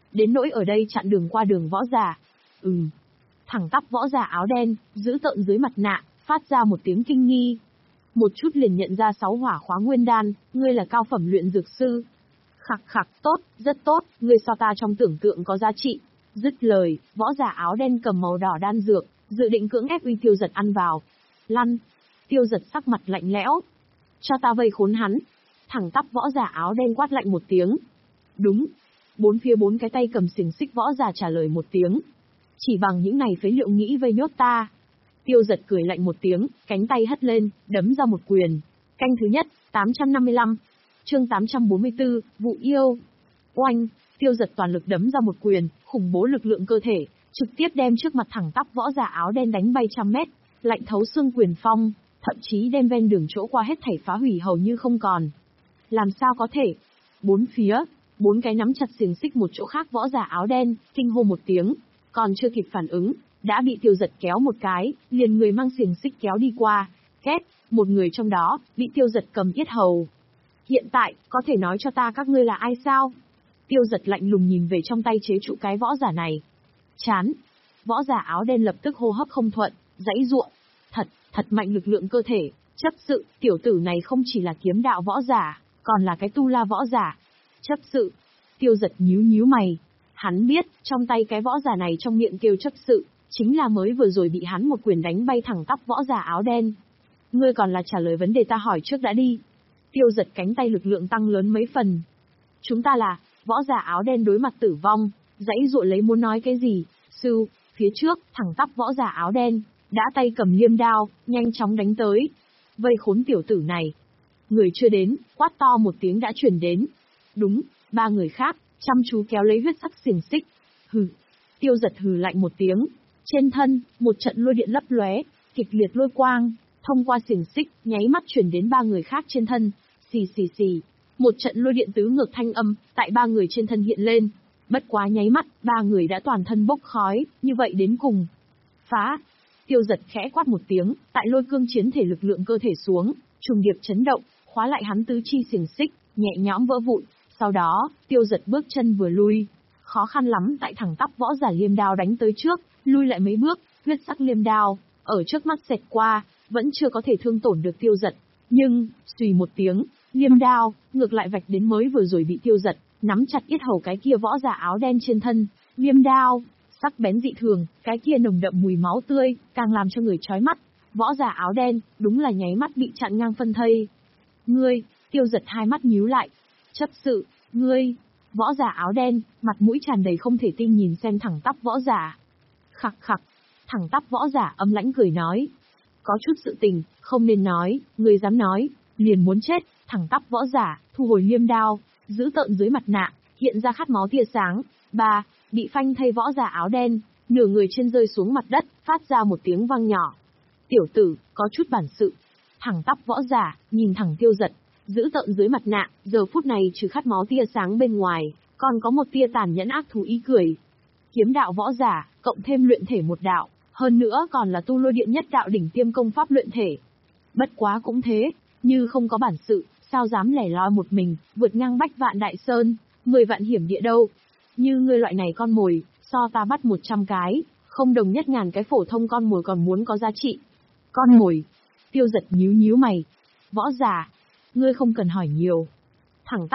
đến nỗi ở đây chặn đường qua đường võ giả. Ừm. Thẳng tắp võ giả áo đen, giữ tợn dưới mặt nạ, phát ra một tiếng kinh nghi. Một chút liền nhận ra sáu hỏa khóa nguyên đan, ngươi là cao phẩm luyện dược sư. Khặc khặc, tốt, rất tốt, ngươi so ta trong tưởng tượng có giá trị. Dứt lời, võ giả áo đen cầm màu đỏ đan dược, dự định cưỡng ép uy Tiêu Giật ăn vào. Lăn. Tiêu Giật sắc mặt lạnh lẽo. Cho ta vây khốn hắn. Thẳng tắp võ giả áo đen quát lạnh một tiếng. Đúng. Bốn phía bốn cái tay cầm xiềng xích võ giả trả lời một tiếng. Chỉ bằng những này phế liệu nghĩ vây nhốt ta. Tiêu Giật cười lạnh một tiếng, cánh tay hất lên, đấm ra một quyền. Canh thứ nhất, tám trăm năm mươi lăm. Chương tám trăm bốn mươi tư, Vụ yêu. Oanh, Tiêu Giật toàn lực đấm ra một quyền, khủng bố lực lượng cơ thể, trực tiếp đem trước mặt thẳng tắp võ giả áo đen đánh bay trăm mét, lạnh thấu xương quyền phong, thậm chí đem ven đường chỗ qua hết thảy phá hủy hầu như không còn. Làm sao có thể? Bốn phía, bốn cái nắm chặt xiềng xích một chỗ khác võ giả áo đen, kinh hô một tiếng, còn chưa kịp phản ứng, đã bị Tiêu Giật kéo một cái, liền người mang xiềng xích kéo đi qua, két, một người trong đó, bị Tiêu Giật cầm yết hầu. Hiện tại, có thể nói cho ta các ngươi là ai sao? Tiêu Giật lạnh lùng nhìn về trong tay chế trụ cái võ giả này. Chán. Võ giả áo đen lập tức hô hấp không thuận, giãy giụa. Thật, thật mạnh lực lượng cơ thể, chấp sự, tiểu tử này không chỉ là kiếm đạo võ giả, còn là cái tu la võ giả. Chấp sự. Tiêu Giật nhíu nhíu mày. Hắn biết, trong tay cái võ giả này trong miệng kêu chấp sự, chính là mới vừa rồi bị hắn một quyền đánh bay thẳng tắp võ giả áo đen. Ngươi còn là trả lời vấn đề ta hỏi trước đã đi. Tiêu Giật cánh tay lực lượng tăng lớn mấy phần. Chúng ta là, võ giả áo đen đối mặt tử vong, giãy giụa lấy muốn nói cái gì, sư, phía trước, thẳng tắp võ giả áo đen, đã tay cầm liêm đao, nhanh chóng đánh tới. Vây khốn tiểu tử này. Người chưa đến, quát to một tiếng đã truyền đến. Đúng, ba người khác, chăm chú kéo lấy huyết sắc xiềng xích. Hừ. Tiêu Giật hừ lạnh một tiếng. Trên thân, một trận lôi điện lấp lóe, kịch liệt lôi quang, thông qua xiềng xích, nháy mắt chuyển đến ba người khác trên thân. Xì xì xì. Một trận lôi điện tứ ngược thanh âm, tại ba người trên thân hiện lên. Bất quá nháy mắt, ba người đã toàn thân bốc khói, như vậy đến cùng. Phá. Tiêu Giật khẽ quát một tiếng, tại lôi cương chiến thể lực lượng cơ thể xuống, trùng điệp chấn động, khóa lại hắn tứ chi xiềng xích, nhẹ nhõm vỡ vụn. Sau đó, Tiêu Giật bước chân vừa lui. Khó khăn lắm tại thẳng tắp võ giả liêm đao đánh tới trước, lui lại mấy bước, huyết sắc liêm đao, ở trước mắt xẹt qua, vẫn chưa có thể thương tổn được Tiêu Giật. Nhưng, xùy một tiếng, liêm đao, ngược lại vạch đến mới vừa rồi bị Tiêu Giật, nắm chặt yết hầu cái kia võ giả áo đen trên thân. Liêm đao, sắc bén dị thường, cái kia nồng đậm mùi máu tươi, càng làm cho người chói mắt. Võ giả áo đen, đúng là nháy mắt bị chặn ngang phân thây. Ngươi, Tiêu Giật hai mắt nhíu lại. Chấp sự, ngươi, võ giả áo đen, mặt mũi tràn đầy không thể tin nhìn xem thẳng tắp võ giả. Khặc khặc, thẳng tắp võ giả âm lãnh cười nói. Có chút sự tình, không nên nói, ngươi dám nói, liền muốn chết. Thẳng tắp võ giả, thu hồi liêm đao, giữ tợn dưới mặt nạ, hiện ra khát máu tia sáng. Ba, bị phanh thay võ giả áo đen, nửa người trên rơi xuống mặt đất, phát ra một tiếng vang nhỏ. Tiểu tử, có chút bản sự. Thẳng tắp võ giả, nhìn thẳng Tiêu Giật, giữ tợn dưới mặt nạ, giờ phút này trừ khát máu tia sáng bên ngoài, còn có một tia tàn nhẫn ác thú ý cười. Kiếm đạo võ giả, cộng thêm luyện thể một đạo, hơn nữa còn là tu lôi điện nhất đạo đỉnh tiêm công pháp luyện thể. Bất quá cũng thế, như không có bản sự, sao dám lẻ loi một mình, vượt ngang bách vạn đại sơn, mười vạn hiểm địa đâu. Như ngươi loại này con mồi, so ta bắt một trăm cái, không đồng nhất ngàn cái phổ thông con mồi còn muốn có giá trị. Con mồi. Tiêu Giật nhíu nhíu mày. Võ giả. Ngươi không cần hỏi nhiều. Thẳng tắp